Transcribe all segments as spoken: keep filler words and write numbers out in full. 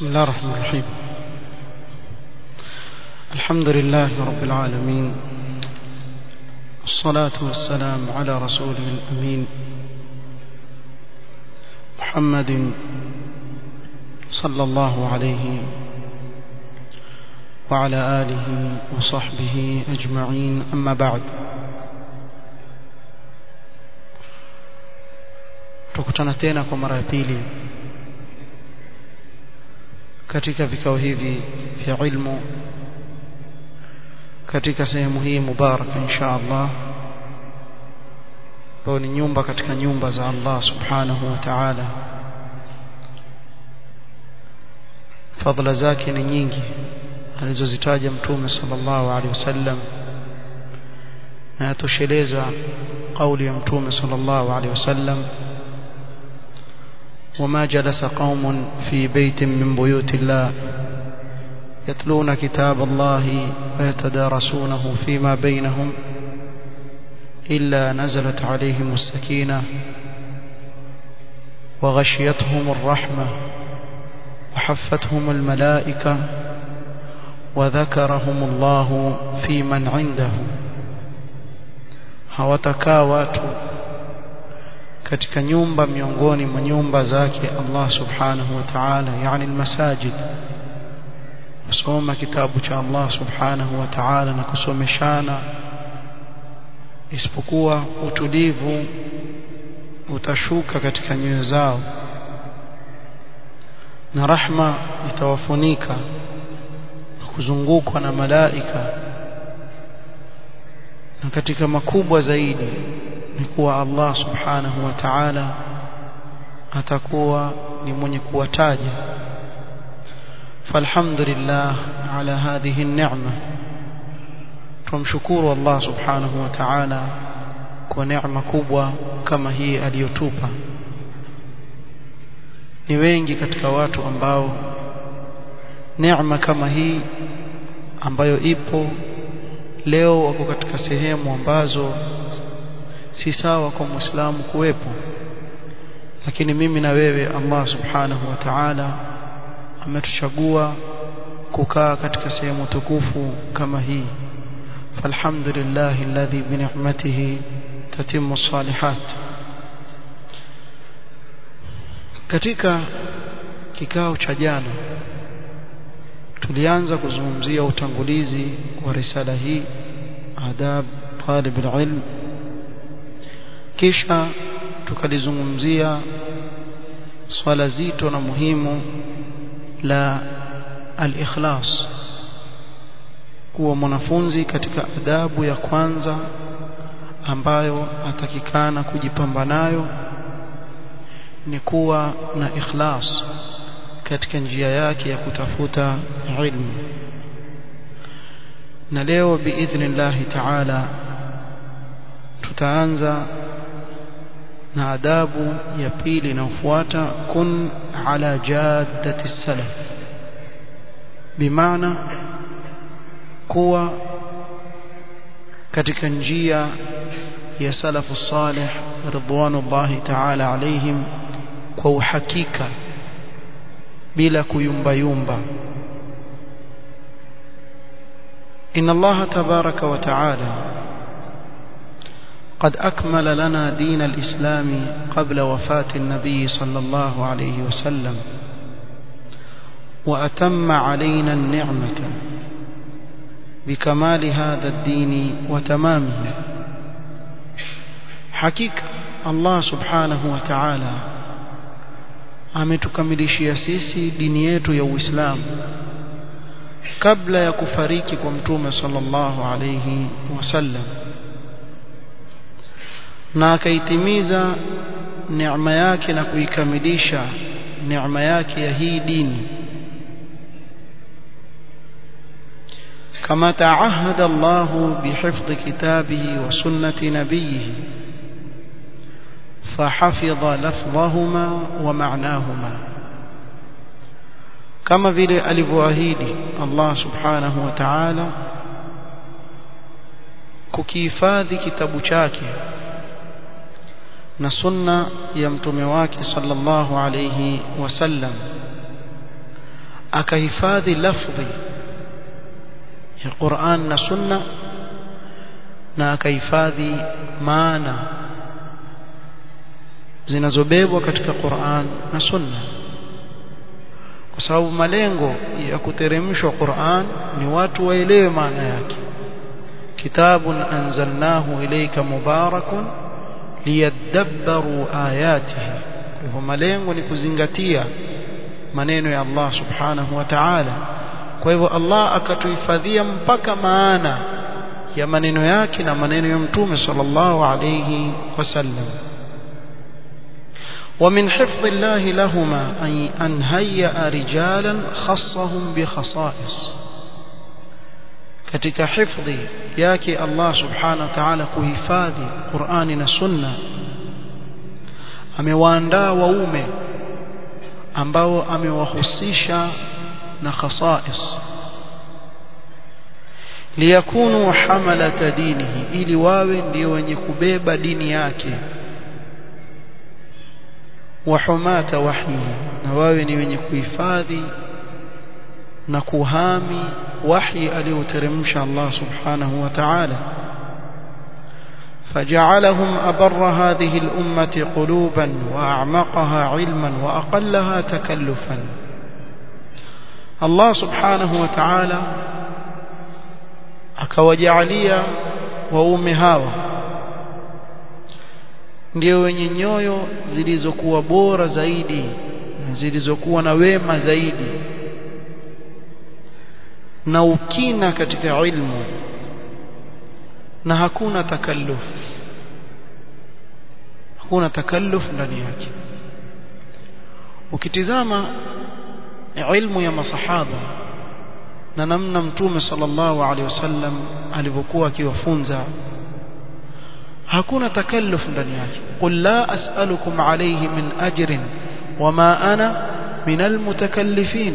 بسم الله الرحمن الرحيم. الحمد لله رب العالمين، الصلاة والسلام على رسوله الأمين محمد صلى الله عليه وعلى آله وصحبه أجمعين. أما بعد، tukutana tena kwa mara ya pili katika vikao hivi vya ilmu katika sehemu hii mubaraka insha Allah, kwa ni nyumba katika nyumba za Allah subhanahu wa ta'ala. Fadhila zake ni nyingi alizozitaja Mtume sallallahu alaihi wasallam, na yatosheleza kauli ya Mtume sallallahu alaihi wasallam: وما جلس قوم في بيت من بيوت الله يتلون كتاب الله ويتدارسونه فيما بينهم إلا نزلت عليهم السكينة وغشيتهم الرحمة وحفتهم الملائكة وذكرهم الله في من عنده. hawatakaa watu katika nyumba miongoni mwa nyumba zake Allah subhanahu wa ta'ala, yani almasajid, kusoma kitabu cha Allah subhanahu wa ta'ala na kusomeshana, isipokuwa utulivu utashuka katika nyoyo zao na rahma itawafunika kuzungukwa na malaika. Na katika makubwa zaidi ni kuwa Allah subhanahu wa ta'ala atakuwa ni mwenye kuwataja. falhamdulillah ala hadhihi an-ni'ma, tumshukuru Allah subhanahu wa ta'ala kwa neema kubwa kama hii aliyotupa. Ni wengi katika watu ambao neema kama hii ambayo ipo leo wako katika sehemu ambazo si sawa kwa Muislamu kuwepo, lakini mimi na wewe Allah subhanahu wa ta'ala ametuchagua kukaa katika sehemu tukufu kama hii. falhamdulillahi alladhi bi ni'matihi tatimmu as-salihat. Katika kikao cha jana tulianza kuzungumzia utangulizi wa risala hii, adab talib al-ilm, kisha tukalizungumzia swala zito na muhimu la al-ikhlas, kuwa mwanafunzi katika adabu ya kwanza ambayo atakikana kujipamba nayo ni kuwa na ikhlas katika njia yake ya kutafuta ilmu. Na leo biidhnillahi ta'ala tutaanza na adabu ya pili inayofuata: kun ala jaddati salaf, bimaana kuwa katika njia ya salafu salih ridwanullahi ta'ala alaihim kwa uhakika, bila kuyumba yumba. inna Allah tabaraka wa ta'ala قد أكمل لنا دين الإسلام قبل وفاة النبي صلى الله عليه وسلم، وأتم علينا النعمة بكمال هذا الدين وتمامه. حقيقة الله سبحانه وتعالى ametukamilishia sisi dini yetu ya Uislamu kabla ya kufariki kwa Mtume sallallahu alayhi wasallam, na akaitimiza neema yake na kuikamilisha neema yake ya hii dini kama taahada Allahu bihifdhi kitabihi wa sunnati nabiyhi fahafidha lafdhahuma wa ma'nahuma, kama vile alivyoahidi Allah subhanahu wa ta'ala kukihifadhi kitabu chake na sunna ya mtume wake sallallahu alayhi wasallam, akahifadhi lafzi ya Qur'an na Sunna na akahifadhi maana zinazobebwa katika Qur'an na Sunna, kwa sababu malengo ya kuteremshwa Qur'an ni watu waelewe maana yake. Kitabun anzalnahu ilayka mubarakun liyadabbaru ayatihi. Kwa malengo ni kuzingatia maneno ya Allah subhanahu wa ta'ala. Kwa hivyo Allah akatuhifadhia mpaka maana ya maneno yake na maneno ya Mtume sallallahu alayhi wasallam. ومن حفظ الله لهما أن هيأ رجالا خصهم بخصائص. katika hifadhi yake Allah subhanahu wa ta'ala kuhifadhi Qur'ani na Sunna, amewaandaa waume ambao amewahusisha na khasais, liyakunu hamalata dinihi, ili wawe ndio wenye kubeba dini yake, wa humata wahyihi, na wawe ni wenye kuhifadhi na kuhami wahi alioteremsha Allah subhanahu wa ta'ala. فجعلهم أبر هذه الأمة قلوبا وأعمقها علما وأقلها تكلفا. الله سبحانه وتعالى akawajalia waume hawa ndio wenye nyoyo zilizokuwa bora zaidi na zilizokuwa na wema zaidi na ukina katika ilmu, na hakuna takalluf, hakuna takalluf ndani yake. Ukitizama ilmu ya masahaba na namna Mtume sallallahu alaihi wasallam alivyokuwa akiwafunza, hakuna takalluf ndani yake. Qul la as'alukum alayhi min ajrin wama ana min almutakallifin.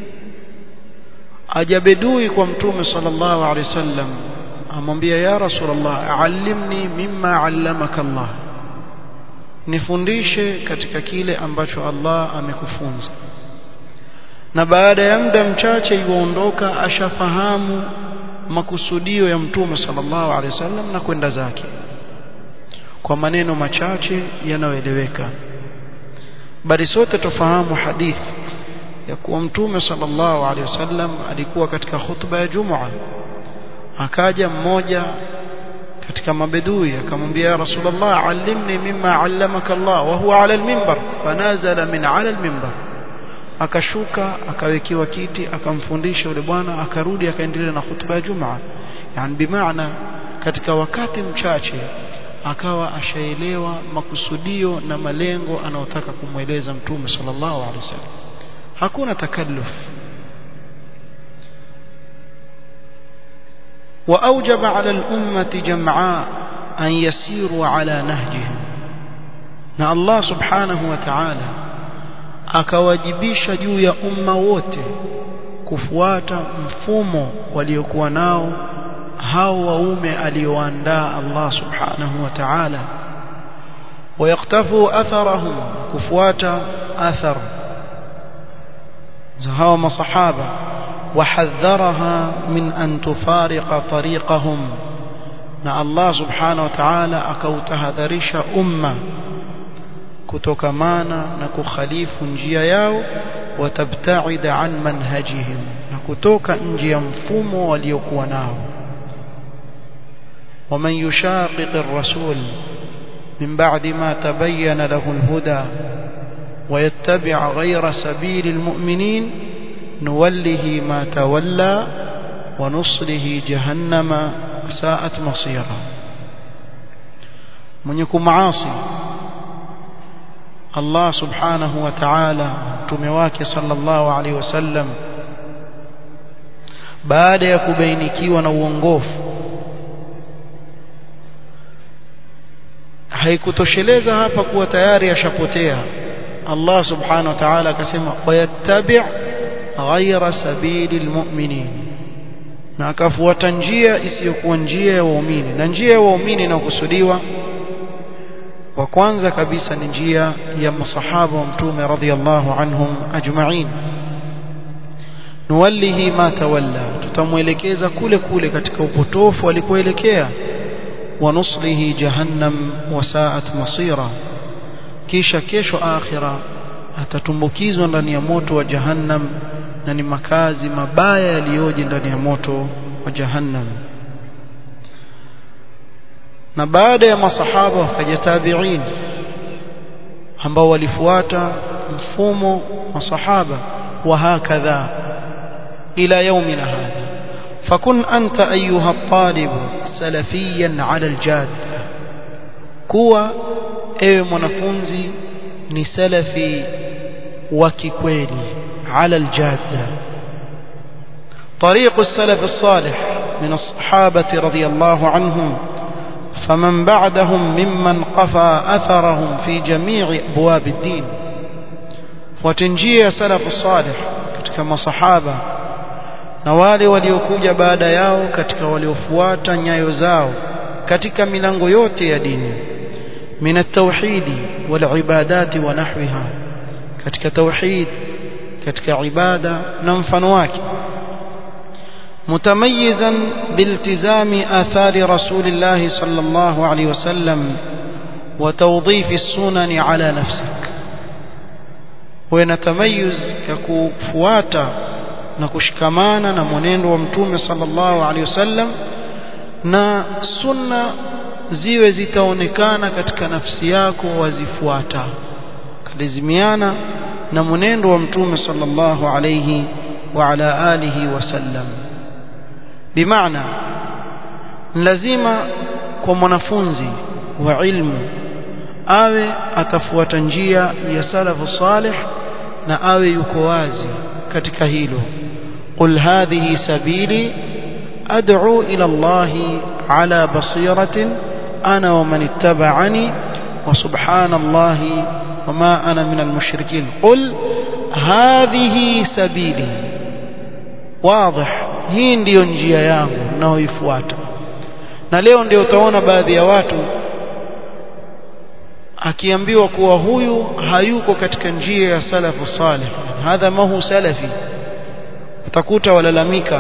ajabedui kwa Mtume sallallahu alaihi wasallam, amwambia ya Rasulullah, allimni mimma allamaka Allah, nifundishe katika kile ambacho Allah amekufunza. Na baada ya muda mchache yuondoka, ashafahamu makusudio ya Mtume sallallahu alaihi wasallam na kwenda zake kwa maneno machache yanayoeleweka. Bali sote tufahamu hadithi ya kuwa Mtume sallallahu alaihi wasallam alikuwa katika khutba ya Jumua, akaja mmoja katika mabedui akamwambia ya Rasulullah, allimni mimma allamaka Allah, wa huwa ala al-minbar. Fanazala min ala al-minbar, akashuka akawekewa kiti akamfundisha yule bwana, akarudi akaendelea na khutba ya Jumua. Yani bimaana katika wakati mchache akawa ashaelewa makusudio na malengo anayotaka kumweleza Mtume sallallahu alaihi wasallam. hakuna takalluf. وأوجب على الأمة جمعاء أن يسيروا على نهجهم. na Allah subhanahu wa ta'ala akawajibisha juu ya umma wote kufuata mfumo waliokuwa nao hao waume alioandaa Allah subhanahu wa ta'ala, ويقتفوا أثرهم, kufuata athar za hao masahaba, وحذرها من أن تفارق طريقهم. na Allah subhanahu wa ta'ala akautahadharisha umma kutokamana na kukhalifu njia yao, watabtaida an manhajihim, na kutoka nje ya mfumo waliokuwa nao. ومن يشاقق الرسول من بعد ما تبين له الهدى ويتبع غير سبيل المؤمنين نوله ما تولى ونصله جهنم ساءت مصيرا. من يكون معاصي الله سبحانه وتعالى mtume wake sallallahu alaihi wasallam, baada ya kubainikiwa na uongofu, haikutosheleza hapa kuwa tayari ashapotea. Allah subhanahu wa ta'ala akasema wayattabi' ghayra sabilil mu'minin, na akafuata njia isiyokuwa njia ya waumini. Na njia ya waumini inayokusudiwa wa kwanza kabisa ni njia ya masahaba wa Mtume radhiyallahu anhum ajma'in. nuwallihi ma tawalla, tutamuelekeza kule kule katika upotofu alikoelekea. Wa nuslihi jahannam wa sa'at masira, kisha kesho akhira atatumbukizwa ndani ya moto wa jahannam, na ni makazi mabaya yaliyoje ndani ya moto wa jahannam. Na baada ya masahaba wakaja tabi'in ambao walifuata mfumo wa sahaba, wa hakadha ila yaumina hadha. fakun anta ayuha at-talib salafiyan ala al-jad, kuwa ewe mwanafunzi ni salafi wa kikweli, ala al-jadda. طريق السلف الصالح من الصحابة رضي الله عنهم فمن بعدهم ممن قفى أثرهم في جميع أبواب الدين. وتنجيه سلف الصالح كما صحابة نوالي وليوكوجا بعد ياو كتك وليوفواتا نيايو زاو كتك ملانغو يوتي يا ديني من التوحيد والعبادات ونحوها، كتك توحيد كتك عبادة ننفنواك، متميزا بالتزام آثار رسول الله صلى الله عليه وسلم وتوظيف السنن على نفسك. ونتميز ككفواتا نكشكمانا نمنين ومتوم صلى الله عليه وسلم na sunna ziwe zitaonekana katika nafsi yako wazifuata, kadizimiana na mwenendo wa mtume sallallahu alayhi wa ala alihi wasallam. bimaana lazima kwa mwanafunzi wa ilmu awe atafuata njia ya salafu salih na awe yuko wazi katika hilo. qul hadhihi sabili ad'u ila Allahi ala basiratin ana wa man ittaba'ani wa subhanallahi wa ma ana minal mushrikin. qul hadhihi sabili, wazi, hii ndiyo njia yangu naoifuata. Na leo ndio utaona baadhi ya watu akiambiwa kuwa huyu hayuko katika njia ya salafu salih, hadha mahu salafi, utakuta walalamika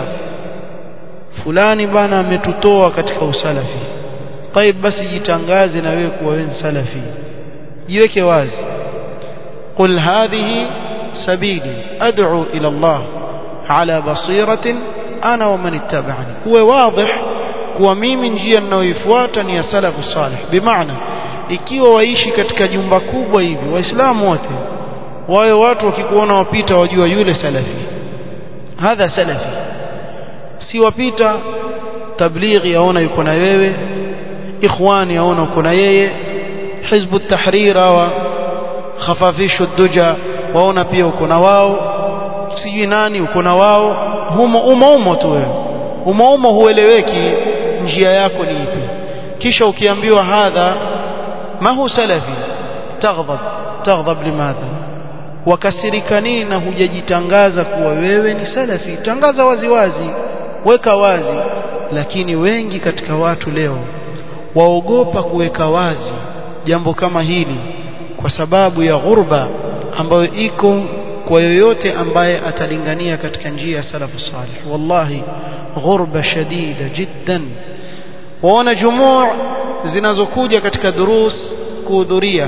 fulani bana ametutoa katika usalafi. Taib, basi jitangaze na wewe kuwa wewe salafi, jiweke wazi. qul hadhihi sabili ad'u ila Allah ala basiratin ana wa man ittaba'ani, uwe wazi kuwa mimi njia ninayoifuata ni ya salafu salih. bimaana ikiwa waishi katika jumba kubwa hivi, waislamu wote wao watu wakikuona wapita wajua yule salafi, hadha salafi. si wapita tablighi yaona yuko na wewe, ikhwani yaona uko na yeye, hizbu at-tahrir wa khafafishu ad-duja waona pia uko na wao, sijui nani uko na wao, humo umo umo tu wewe, umo umo, hueleweki njia yako ni ipi. kisha ukiambiwa hadha ma hu salafi taghdab taghdab limadha, wakasirika nini na hujajitangaza kuwa wewe ni salafi? Tangaza wazi wazi, weka wazi. Lakini wengi katika watu leo waogopa kuweka wazi jambo kama hili kwa sababu ya ghurba ambayo iko kwa yoyote ambaye atalingania katika njia ya salafu salih. wallahi ghurba shadida jiddan. waona jumuu zinazokuja katika durus kuhudhuria,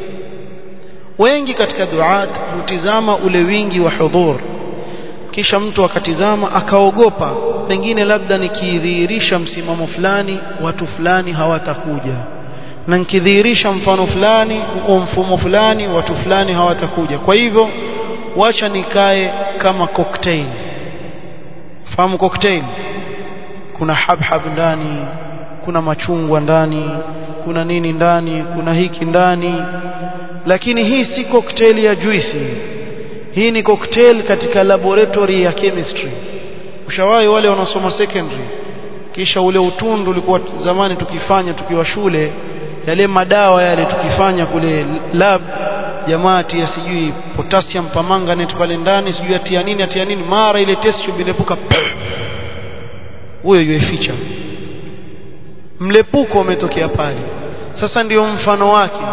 wengi katika duat hutizama ule wingi wa hudhur, kisha mtu akatizama akaogopa pengine labda nikidhihirisha msimamo fulani watu fulani hawatakuja, na nikidhihirisha mfano fulani au mfumo fulani watu fulani hawatakuja, kwa hivyo wacha nikae kama cocktail. fahamu cocktail? kuna habhab ndani, kuna machungwa ndani, kuna nini ndani, kuna hiki ndani. Lakini hii si cocktail ya juice, hii ni cocktail katika laboratory ya chemistry. Ushawahi wale wanasoma secondary, kisha ule utundu ulikuwa zamani tukifanya tukiwa shule, yale madawa yale tukifanya kule lab, jamaati ya sijui potassium permanganate pale ndani, sijui atia nini atia nini, mara ile test tube ilipuka, huyo yueficha mlepuko umetokea pale. Sasa ndio mfano wake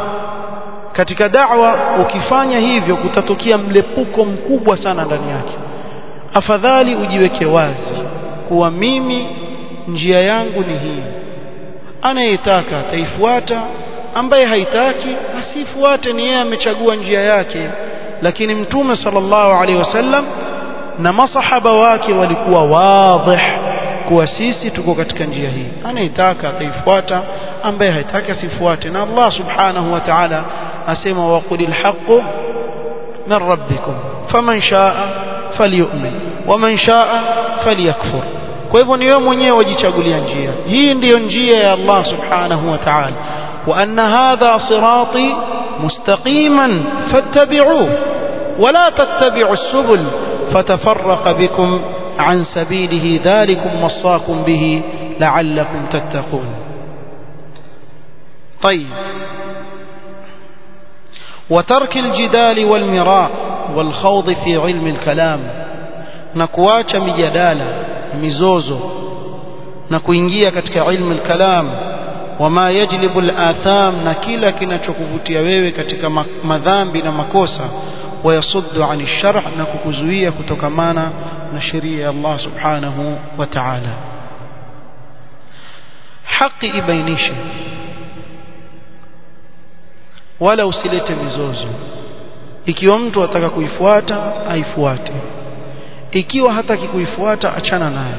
katika da'wa, ukifanya hivyo kutatokea mlepuko mkubwa sana ndani yake. afadhali ujiweke wazi kuwa mimi njia yangu ni hii, anayetaka ataifuata, ambaye haitaki asifuate, ni yeye amechagua njia yake. Lakini mtume sallallahu alaihi wasallam na masahaba wake walikuwa wadhih kuwa sisi tuko katika njia hii, anayetaka ataifuata, ambaye haitaki asifuate. Na Allah subhanahu wa ta'ala asema waqulil haqqu min rabbikum faman shaa falyu'min waman shaa falyakfur. Kwa hivyo ni wewe mwenyewe wajichagulia njia. Hii ndiyo njia ya Allah subhanahu wa ta'ala. wa anna hadha sirati mustaqiman fattabi'uhu wa la tattabi'u as-subul fatafarraqa bikum an sabilihi dhalikum wasaqum bihi la'allakum tattaqun. طيب وترك الجدال والمراء والخوض في علم الكلام, na kuacha mijadala mizozo na kuingia katika ilmu al-kalam, wama yajlibu al-atham, na kila kinachokuvutia wewe katika madhambi na makosa, wayasuddu an ash-shar', na kukuzuia kutokamana na sheria ya Allah subhanahu wa ta'ala. Haki ibainishe wala usilete mizozo. Ikiwa mtu ataka kuifuata aifuate, ikiwa hataki kuifuata achana naye.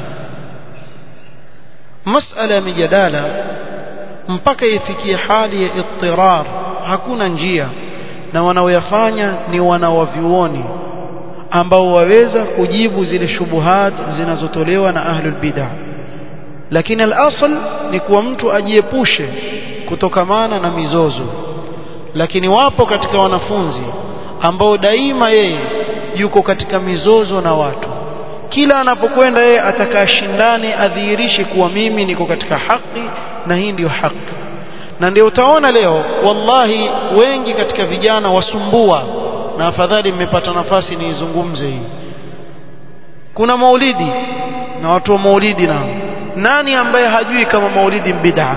Masala ya mijadala mpaka ifikie hali ya ittirar, hakuna njia, na wanaoyafanya ni wanawavyuoni ambao waweza kujibu zile shubuhat zinazotolewa na ahlul bid'ah. Lakini al-asl ni kuwa mtu ajiepushe kutokamana na mizozo. Lakini wapo katika wanafunzi ambao daima yeye yuko katika mizozo na watu, kila anapokwenda yeye atakaa shindani adhihirishe kuwa mimi niko katika haki na hii ndiyo haki. Na ndio utaona leo wallahi wengi katika vijana wasumbua, na afadhali mmepata nafasi niizungumze hii. Kuna maulidi na watu wa maulidi, nao nani ambaye hajui kama maulidi bid'a?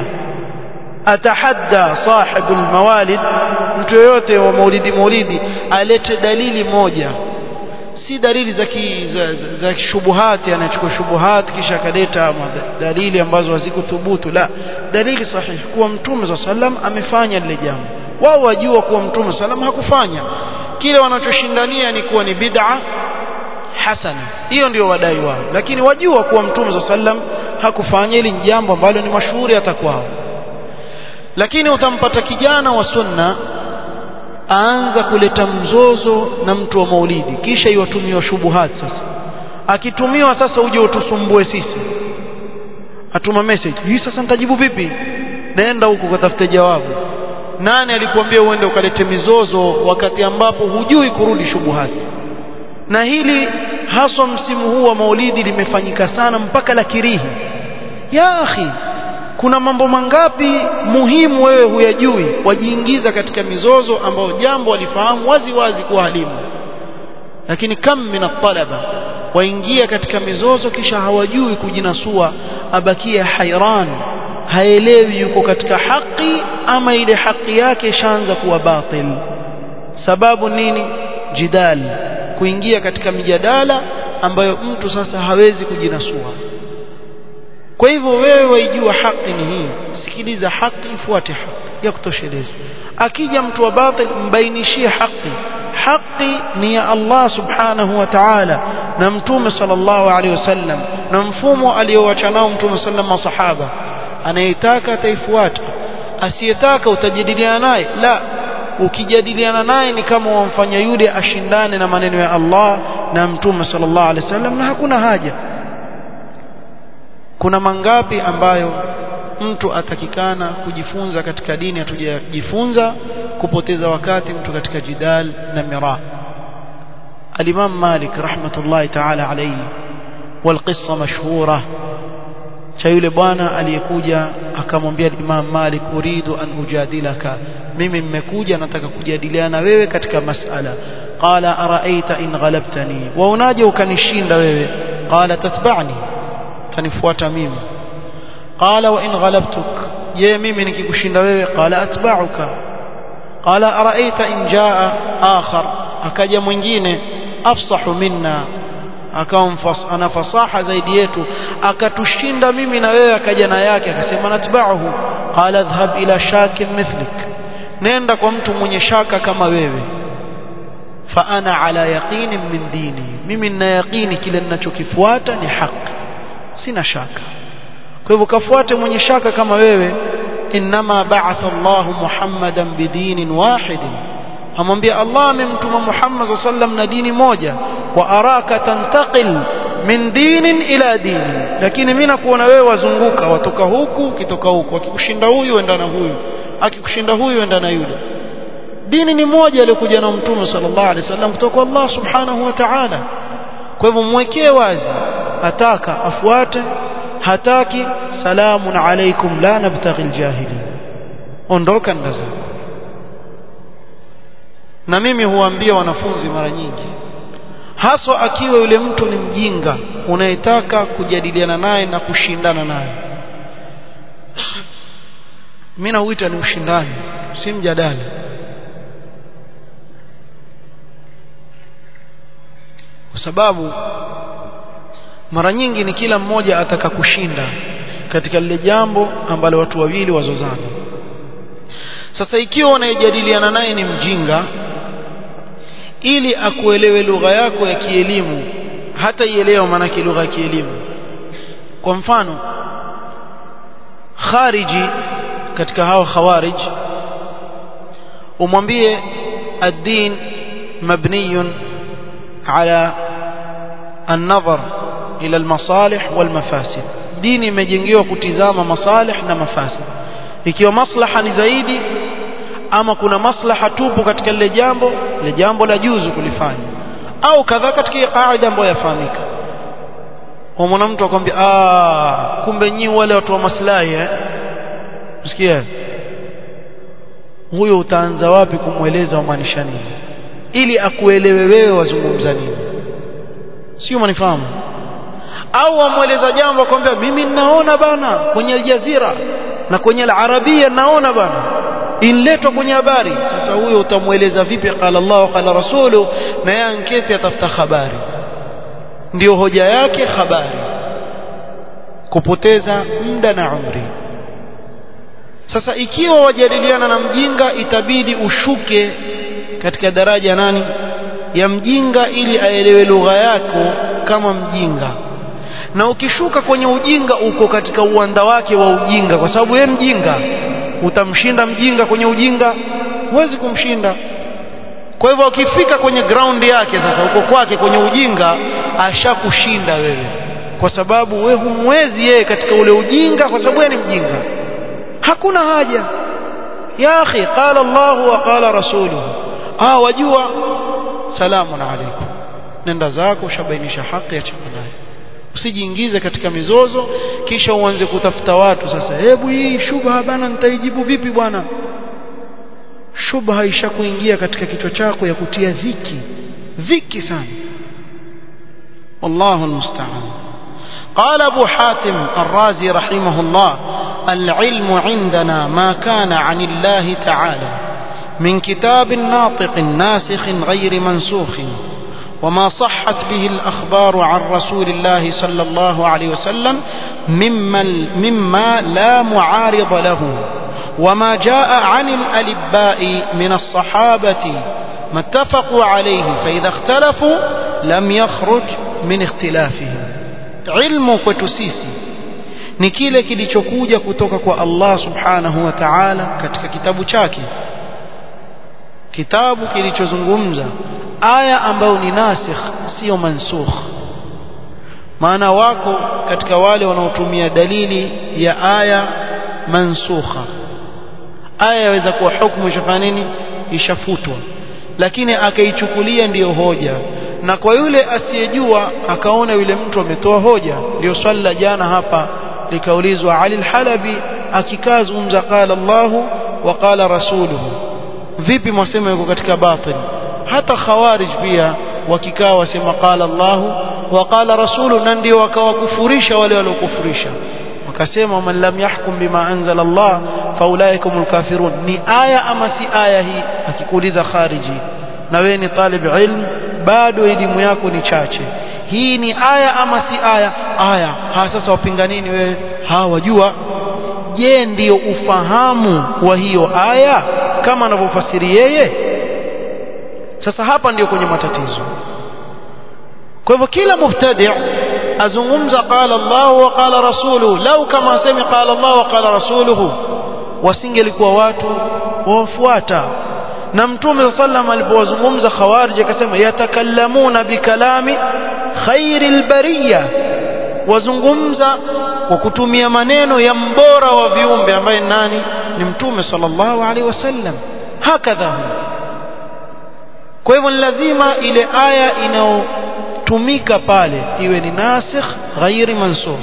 Atahadda sahibul mawalid, mtu yote wa maulidi maulidi alete dalili moja, si dalili za ki, za, za, za shubuhati, anachukua shubuhati kisha akaleta dalili ambazo hazikuthubutu. La, dalili sahihi kuwa mtume za sallam amefanya lile jambo. Wao wajua kuwa mtume sallam hakufanya. Kile wanachoshindania ni kuwa ni bid'a hasana, hiyo ndio wadai wao, lakini wajua kuwa mtume za sallam hakufanya. Ile jambo ambalo ni mashuhuri atakwao. Lakini utampata kijana wa sunna aanza kuleta mzozo na mtu wa maulidi, kisha iwatumiwa shubuhat. Sasa akitumiwa sasa uje utusumbue sisi, atuma message hii, sasa nitajibu vipi? Naenda huko kutafuta jawabu. Nani alikuambia uende ukalete mizozo wakati ambapo hujui kurudi shubuhat? Na hili haswa msimu huu wa maulidi limefanyika sana mpaka la kirihi. Ya akhi, kuna mambo mangapi muhimu wewe huyajui, wajiingiza katika mizozo ambao jambo walifahamu wazi wazi kuwa halimu. Lakini kam min at-talaba waingia katika mizozo kisha hawajui kujinasua, abakia hayran, haelewi yuko katika haki ama ile haki yake shaanza kuwa batil. Sababu nini? Jidal, kuingia katika mijadala ambayo mtu sasa hawezi kujinasua. Kwa hivyo wewe waijua haki ni hii, sikiliza haki, ifuate haki ya kutosheleza. Akija mtu wa batil mbainishie haki. Haki ni ya Allah subhanahu wa ta'ala na mtume sallallahu alaihi wasallam, na mfumo aliowacha nao mtume sallallahu alaihi wasallam masahaba. Anayetaka ataifuata, asiyetaka utajadiliana naye. La, ukijadiliana naye ni kama wamfanya yule ashindane na maneno ya Allah na mtume sallallahu alaihi wasallam, na hakuna haja. Kuna mangapi ambayo mtu atakikana kujifunza katika dini hatujajifunza, kupoteza wakati mtu katika jidal na mira. Al-Imam Malik rahmatullahi ta'ala alayhi, wal qissa mashhura, cha yule bwana aliyekuja akamwambia Imam Malik, uridu an ujadilaka, mimi nimekuja nataka kujadiliana wewe katika masala. Qala araaita in ghalabtani, wa unaje ukanishinda wewe? Qala tatba'ni, tanifuata mimi. Qala wa in ghalabtuk, je mimi nikikushinda wewe? Qala atba'uka. Qala araaita in jaa akhar, akaja mwingine afsahu minna, akawa ana fasaha zaidi yetu akatushinda mimi na wewe akaja na yake akasema natba'uhu qala dhhab ila shakin mithlik nenda kwa mtu mwenye shaka kama wewe fa ana ala yaqinin min dini mimi nina yaqini kile ninachokifuata ni haki sina shaka kwa hivyo kafuate mwenye shaka kama wewe inma ba'atha Allah Muhammadan bidinin wahidin amwambia Allah amemtuma Muhammad sallallahu alaihi wasallam na dini moja wa araka tantaqil min dinin ila dini lakini mimi nakuona wewe wazunguka watoka huku kitoka huku akikushinda huyu enda na huyu akikushinda huyu enda na yule dini ni moja aliyokuja na mtume sallallahu alaihi wasallam kutoka Allah subhanahu wa ta'ala kwa hivyo mwekee wazi ataka afuate hataki salamun alaykum la nabtaghi aljahili ondoka nda zako na mimi huambia wanafunzi mara nyingi haswa akiwa yule mtu ni mjinga unayetaka kujadiliana naye na kushindana naye mimi nauita ni ushindani si mjadala kwa sababu mara nyingi ni kila mmoja ataka kushinda katika lile jambo ambalo watu wawili wazozana sasa ikiwa unayejadiliana naye ni mjinga ili akuelewe lugha yako ya kielimu hata ielewe maana yake lugha ya kielimu kwa mfano khariji katika hao khawarij umwambie ad-din mabniyun ala an-nazar ila al-masalih wal-mafasid dini imejengewa kutizama masalih na mafasid ikiwa maslaha ni zaidi ama kuna maslaha tupu katika lile jambo lile jambo la juzu kulifanya au kadha katika kaida ambayo yafahamika umeona mtu akwambia ah kumbe nyinyi wale watu wa maslahi eh msikia huyo utaanza wapi kumweleza umaanisha nini ili akuelewe wewe wazungumza nini sio manifahamu au amueleza jambo akwambia mimi ninaona bana kwenye Al-Jazeera na kwenye Al-Arabia naona bana inletwa kwenye habari sasa huyo utamueleza vipi qala Allah qala rasulu na yeye anketi atafuta habari ndio hoja yake habari kupoteza muda na umri sasa ikiwa wajadiliana na mjinga itabidi ushuke katika daraja nani ya mjinga ili aelewe lugha yako kama mjinga na ukishuka kwenye ujinga uko katika uwanda wake wa ujinga kwa sababu yeye mjinga utamshinda mjinga kwenye ujinga huwezi kumshinda kwa hivyo ukifika kwenye ground yake sasa uko kwake kwenye ujinga ashakushinda wewe kwa sababu wewe humwezi yeye katika ule ujinga kwa sababu yeye ni mjinga hakuna haja ya akhi qala Allah wa qala rasuluhu ah wajua salamun alaykum nenda zako ushabainisha haki ya chakula usijiingize katika mizozo kisha uanze kutafuta watu sasa hebu hii shubha bana nitaijibu vipi bwana shubha ishakuingia katika kichwa chako ya kutia dhiki dhiki sana wallahu almusta'an qala abu hatim ar-razi rahimahullah al-ilmu indana ma kana 'anillahi ta'ala min kitabin natiqin nasikhin ghayri mansukhin وما صحت به الأخبار عن رسول الله صلى الله عليه وسلم مما, مما لا معارض له وما جاء عن الألباء من الصحابة ما اتفقوا عليه فإذا اختلفوا لم يخرج من اختلافهم علم وتسيسي ni kile kilichokuja kutoka kwa Allah subhanahu wa ta'ala katika kitabu chake kitabu kilichozungumza aya ambayo ni nasikh sio mansukh maana wako katika wale wanaotumia dalili ya aya mansukha aya yaweza kuwa hukumu ishafanya nini ishafutwa lakini akaichukulia ndiyo hoja na kwa yule asiyejua akaona yule mtu ametoa hoja ndio swali la jana hapa likaulizwa Ali al-Halabi akikazungumza qala Allahu wa qala rasuluhu vipi mwasema yuko katika batil hata khawarij pia wakikaa wasema qala Allahu wa qala rasulu na ndio wakawakufurisha wale waliokufurisha wakasema man lam yahkum bima anzala Allah faulaikumul kafirun ni aya ama si aya hii akikuuliza khariji na wewe ni talib ilm bado elimu yako ni chache hii ni aya ama si aya? Aya. Ha, sasa wapinga nini wewe? Ha, wajua. Je, ndio ufahamu wa hiyo aya kama anavyofasiri yeye? Sasa hapa ndio kwenye matatizo. Kwa hivyo kila mubtadi' azungumza qala Allah wa qala rasuluhu, lau kama asemi qala Allah wa qala rasuluhu wasingelikuwa watu wafuata. Na Mtume sallam alipowazungumza khawarij akasema yatakallamuna bikalami khairil bariyah, wazungumza kwa kutumia maneno ya mbora wa viumbe ambaye nani? Ni Mtume sallallahu alaihi wasallam. Hakadha. Kwa hivyo lazima ile aya inayotumika pale iwe ni nasikh ghairi mansukh.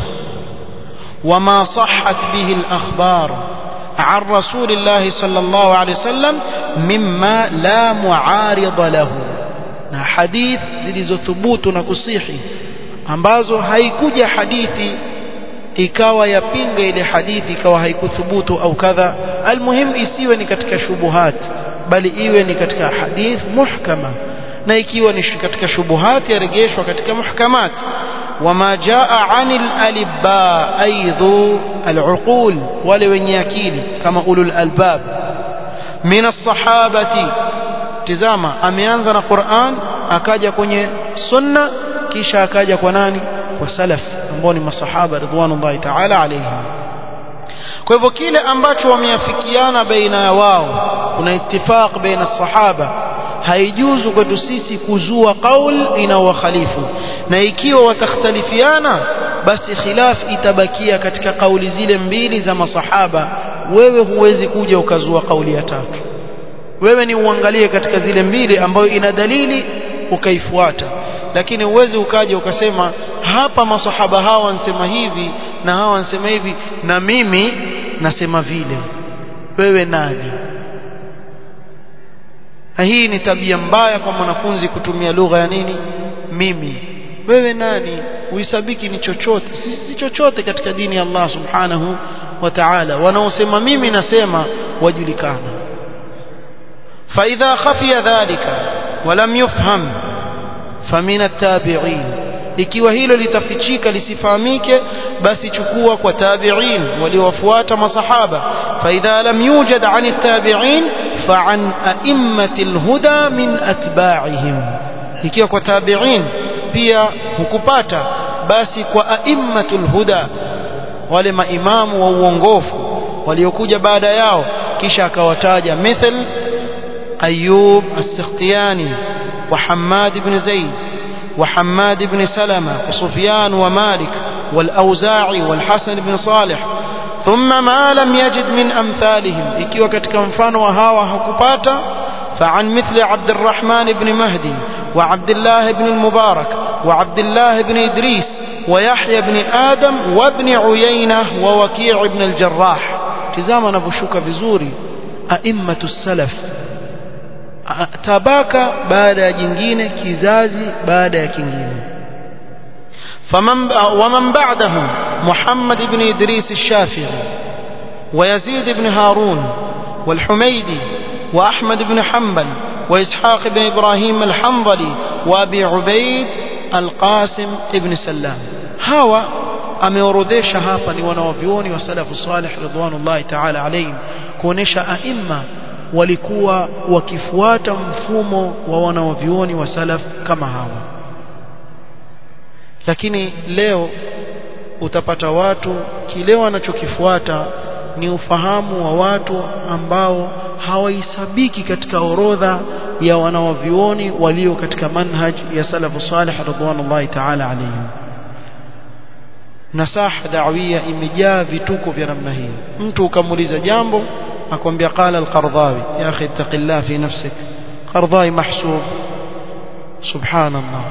Wama sahhat bihi al-akhbar عن رسول الله صلى الله عليه وسلم مما لا معارض له, na hadith zilizothubutu na kusihi ambazo haikuja hadithi ikawa yapinga ile hadithi ikawa haikuthubutu au kadha. Almuhim isiwe ni katika shubuhat, bali iwe ni katika hadith muhkama, na ikiwa ni katika shubuhat yarejeshwa katika muhkamat. وما جاء عن الألباء أيضا العقول wale wenye akili kama ulul albab min as-sahabati. Tazama, ameanza na Qur'an akaja kwenye sunna kisha akaja kwa nani? Kwa salaf ambao ni masahaba ridwanullahi ta'ala alayhim. Kwa hivyo kile ambacho wameafikiana baina ya wao, kuna ittifaq baina as-sahaba, haijuzu kwetu sisi kuzua kauli inayowakhalifu. Na ikiwa watakhtalifiana basi khilaf itabakia katika kauli zile mbili za masahaba. Wewe huwezi kuja ukazua kauli ya tatu. Wewe ni uangalie katika zile mbili ambayo ina dalili ukaifuata, lakini huwezi ukaja ukasema hapa masahaba hawa wanasema hivi na hawa wanasema hivi na mimi nasema vile. Wewe nani? Na hii ni tabia mbaya kwa mwanafunzi kutumia lugha ya nini? Mimi. Wewe nani? Uisabiki ni chochote. Si chochote katika dini ya Allah subhanahu wa ta'ala. Wanaosema mimi nasema wajulikana. فإذا خفي ذلك ولم يفهم فمن التابعين. Ikiwa hilo litafichika lisifahamike basi chukua kwa tabi'in waliowafuata masahaba. فإذا لم يوجد عن التابعين فعن أئمة الهدى من أتباعهم. Ikiwa kwa tabi'in pia hukupata basi kwa aimmatul huda, wale maimamu wa uongofu waliokuja baada yao. Kisha akawataja mithal Ayyub as-Sikhtiyani wa Hammad ibn Zayd wa Hammad ibn Salama wa Sufyan wa Malik wal Auza'i wal Hasan ibn Salih. Thumma ma lam yajid min amthalihim, ikiwa katika mfano wa hawa hakupata فعن مثل عبد الرحمن بن مهدي وعبد الله بن المبارك وعبد الله بن إدريس ويحيى بن آدم وابن عيينة ووكيع بن الجراح. تزامنا بشوك بزوري أئمة السلف تباكى بعد جنجين كزازي بعد كنجين. فمن ومن بعدهم محمد بن إدريس الشافعي ويزيد بن هارون والحميدي وأحمد بن حنبل وإسحاق بن إبراهيم الحنظلي وأبي عبيد القاسم ابن سلام. هوا ameorodhesha hapa ni wanawavyuoni wa salafu salih ridwanullahi ta'ala alayhim, kuonesha aima walikuwa wakifuata mfumo wa wanawavyuoni wa salaf kama hawa. Lakini leo utapata watu kile wanachokifuata ni ufahamu wa watu ambao hawaisabiki katika orodha ya wanawavyuoni walio katika manhaj ya salafu salih ridwanullahi ta'ala alayhim. Nasaha da'wia imejaa vituko vya namna hii. Mtu ukamuuliza jambo akwambia qala al-Qardhawi, ya akhi ittaqillah fi nafsik, Qardhawi mahsub. Subhanallah,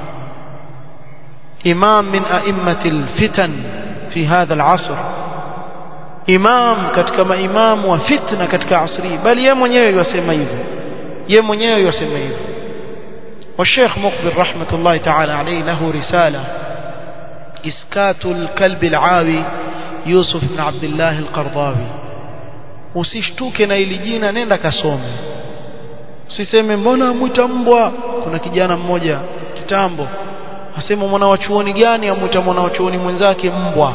imam min a'immati al-fitan fi hadha al-'asr, imam katika maimamu wa fitna katika asri, bali yeye mwenyewe yasema hivyo, yeye mwenyewe yasema hivyo. Wa Sheikh Muqbil rahmatullahi ta'ala alayhi lahu risala iskatul kalb al-awi Yusuf ibn Abdullah al-Qardhawi. Usishtuke na ili jina, nenda kasome. Usiseme mbona mwita mbwa. Kuna kijana mmoja kitambo asema mwana wa chuoni gani amuita mwana wa chuoni mwenzake mbwa.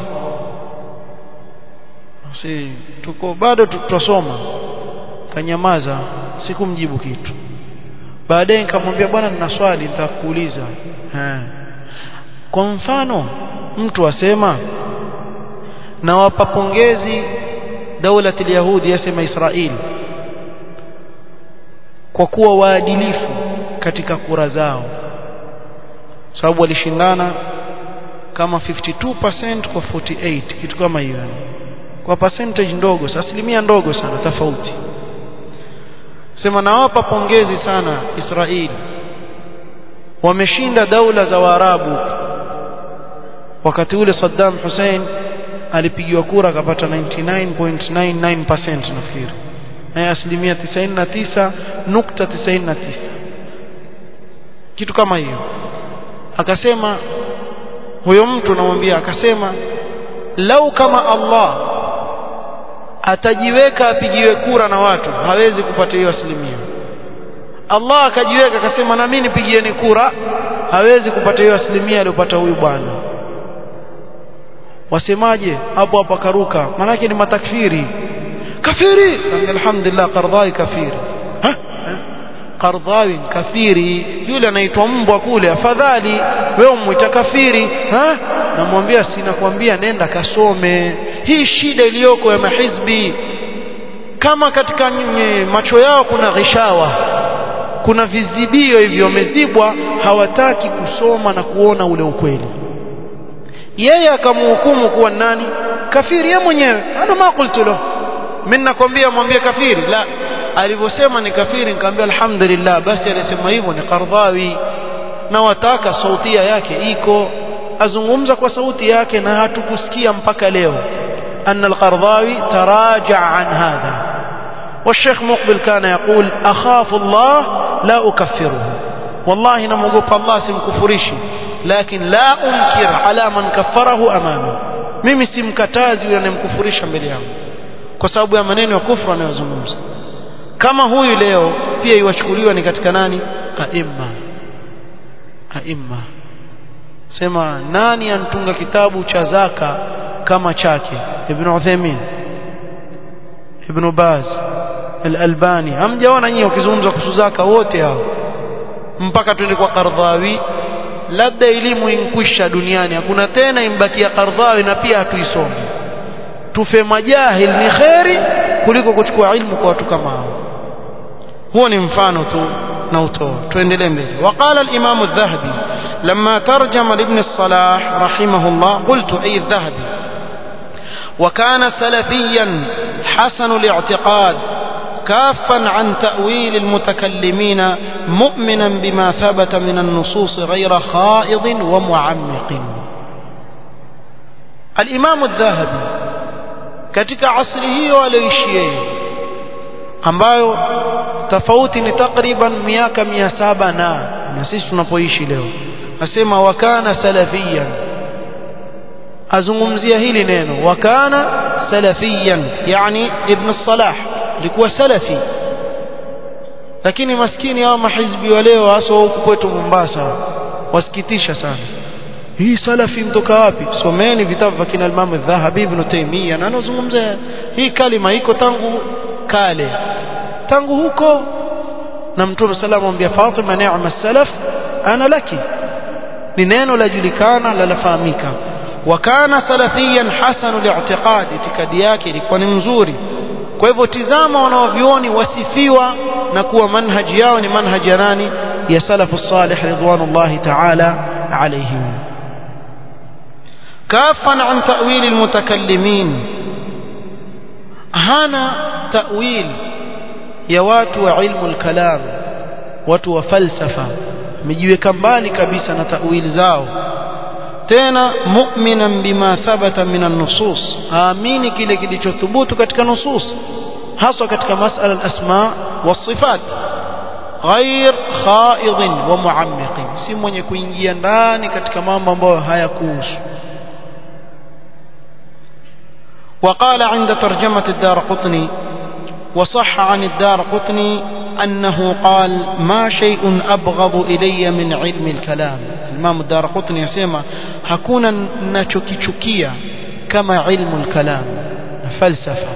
Si tuko bado tutasoma. Kanyamaza, sikumjibu kitu. Baadaye nikamwambia bwana nina swali nitakuuliza. Eh. Kwa mfano mtu asema na wapa pongezi daula ya Yahudi yasema Israeli kwa kuwa waadilifu katika kura zao, sababu walishindana kama fifty two percent kwa forty eight, kitu kama hiyo, kwa percentage ndogo, asilimia ndogo sana tofauti. Sema nawapa pongezi sana Israeli, wameshinda daula za Waarabu. Wakati ule Saddam Hussein alipigiwa kura akapata ninety-nine point nine nine percent nafikiri, na asilimia tisini na tisa nukta tisini na tisa, kitu kama hiyo. Akasema huyo mtu namwambia, akasema lau kama Allah atajiweka apigiwe kura na watu hawezi kupata hiyo asilimia. Allah akajiweka akasema na mimi nipigieni kura, hawezi kupata hiyo asilimia aliyopata huyu bwana. Wasemaje? Hapo hapo karuka, maana yake ni matakfiri. Kafiri, alhamdulillah Qardhawi kafiri. Ha? Qardhawi kafiri, yule anaitwa mbwa kule, afadhali wewe umuita kafiri. Ha? Namwambia sina kwambia nenda kasome. Hii shida iliyoko ya mahizbi, kama katika macho yao kuna ghishawa, kuna vizibio hivyo wamezibwa, hawataki kusoma na kuona ule ukweli. Yeye akamhukumu kuwa nani? Kafiri yeye mwenyewe. Ana ma qultu lahu, mimi nakwambia mwambie kafiri. La, alivyosema ni kafiri nikamwambia alhamdulillah, basi alisema hivyo ni Qardhawi na wataka sautia yake iko, azungumza kwa sauti yake na hatukusikia mpaka leo أن القرضاوي تراجع عن هذا. والشيخ مقبل كان يقول أخاف الله لا أكفره، والله نموقف الله سمكفريشي، لكن لا أنكر على من كفره أمامه. mimi simkatazi yule anemkufurisha mbele yangu kwa sababu ya maneno ya kufru anayozungumza. Kama huyu leo pia iwachukuliwa ni katika nani? Aimma. Aimma. Sema nani antunga kitabu cha zaka kama chake? Ibn Uthaymeen, Ibn Baz, Al-Albani. Hamjaona nyinyi ukizungumza kuhusu zaka wote hao mpaka twende kwa Qardhawi? Labda elimu inkwisha duniani, hakuna tena imbakia Qardhawi na pia hatuisome. Tufe majahil ni khairi kuliko kuchukua ilmu kwa watu kama hao. Huo ni mfano tu na utoa. Tuendelee mbele. Waqala al-Imam al-Dhahabi lamma tarjama ibn al-Salah rahimahullah, qultu ay al-Dhahabi وكان سلفيا حسن الاعتقاد كافا عن تأويل المتكلمين مؤمنا بما ثبت من النصوص غير خائض ومعمق. الإمام الذهبي katika asri hiyo aliyoishi yeye, ambayo tofauti ni takriban miaka mia saba na na sisi tunapoishi leo, asema wakana salafiyan, azungumzia hili neno wakana salafiyan, yani ibn Salah alikuwa salafi. Lakini maskini hao mahizbi wa leo hasa huko kwetu Mombasa wasikitisha sana. Hii salafi mtoka wapi? Someni vitabu vya kina Imam al-Dhahabi, Ibn Taymiyyah, na anazungumza hii kalima iko tangu kale, tangu huko. Na Mtume sallallahu alayhi wasallam Fatima, ni'ma salaf ana laki, ni neno la julikana la lafahamika. Wakana salafiyan hasanu li'tiqad, itikadi yake ilikuwa ni nzuri. Kwa hivyo tizama wanaovioni wasifiwa na kuwa manhaji yao ni manhaji ya nani? Ya salafu salih ridwanullahi ta'ala alayhim. كافا عن تأويل المتكلمين، هنا تأويل يا watu wa ilmu al-kalam, watu wa falsafa, mjiweka mbali kabisa na ta'wil zao. Tena mu'minan bima thabata min an-nusus, amini kile kilichothubutu katika nusus, hasa katika masala al-asma was-sifat, ghair khaid wa muammiq, si mwenye kuingia ndani katika mambo ambayo hayakuhusu. وقال عند ترجمة الدارقطني، وصح عن الدارقطني أنه قال ما شيء أبغض إلي من علم الكلام. الإمام الدارقطني يسمى hakuna ninachokichukia kama ilmu الكلام فلسفة.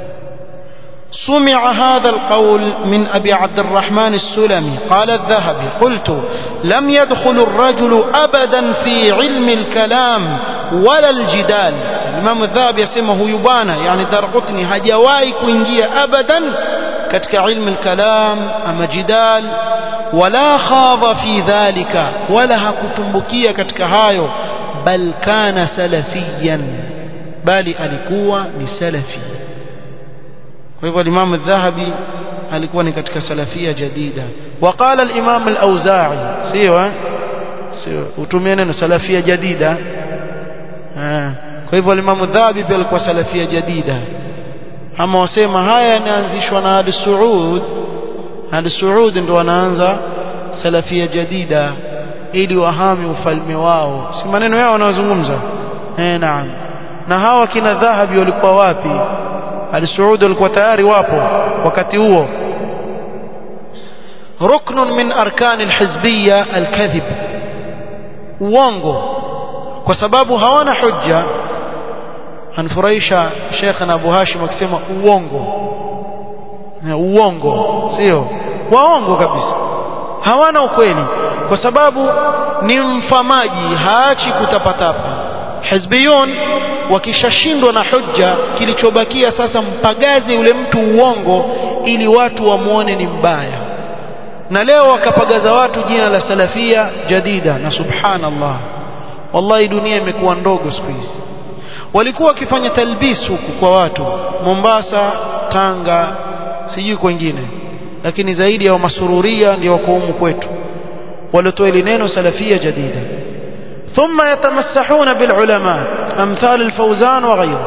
سمع هذا القول من أبي عبد الرحمن السلمي قال الذهبي قلت لم يدخل الرجل أبدا في علم الكلام ولا الجدال. الإمام الذهبي يسمه يبانا يعني دارقطني hajawahi kuingia abadan katika ilmu الكلام ama jidal wala khadha fi dhalika wala hakutumbukia katika hayo bal kana salafiyan bali alikuwa ni salafi. kwa hivyo Imam al-Dhahabi alikuwa ni katika salafia jadida. Waqala al-Imam al-Auza'i sio sio utumie neno salafia jadida. ah kwa hivyo Imam al-Dhahabi pia alikuwa salafia jadida. ama wasema haya yanaanzishwa na al-Saud al-Saud ndio wanaanza salafia jadida ili wahami ufalme wao, si maneno yao wanazungumza. eh naam. na hawa kina Dhahabi walikuwa wapi? al-Saud walikuwa tayari wapo wakati huo. ruknun min arkan al-hizbiyya al-kadhib, uongo, kwa sababu hawana hujja. anfurahisha Sheikh na Abu Hashim akisema uongo uongo sio waongo kabisa, hawana ukweli kwa sababu ni mfamaji, haachi kutapatapa. Hizbiyun wakishashindwa na hujja, kilichobakia sasa mpagaze yule mtu uongo ili watu wamuone ni mbaya. na leo wakapagaza watu jina la salafia jadida, na subhanallah wallahi dunia imekuwa ndogo siku hizi. walikuwa wakifanya talbis huku kwa watu Mombasa, Tanga, sijui kwingine, lakini zaidi ya masururia ndio wako humu kwetu walitoa ile neno salafia jadida. thumma yatamassahuna bil ulama amthal al-Fawzan wa ghayru,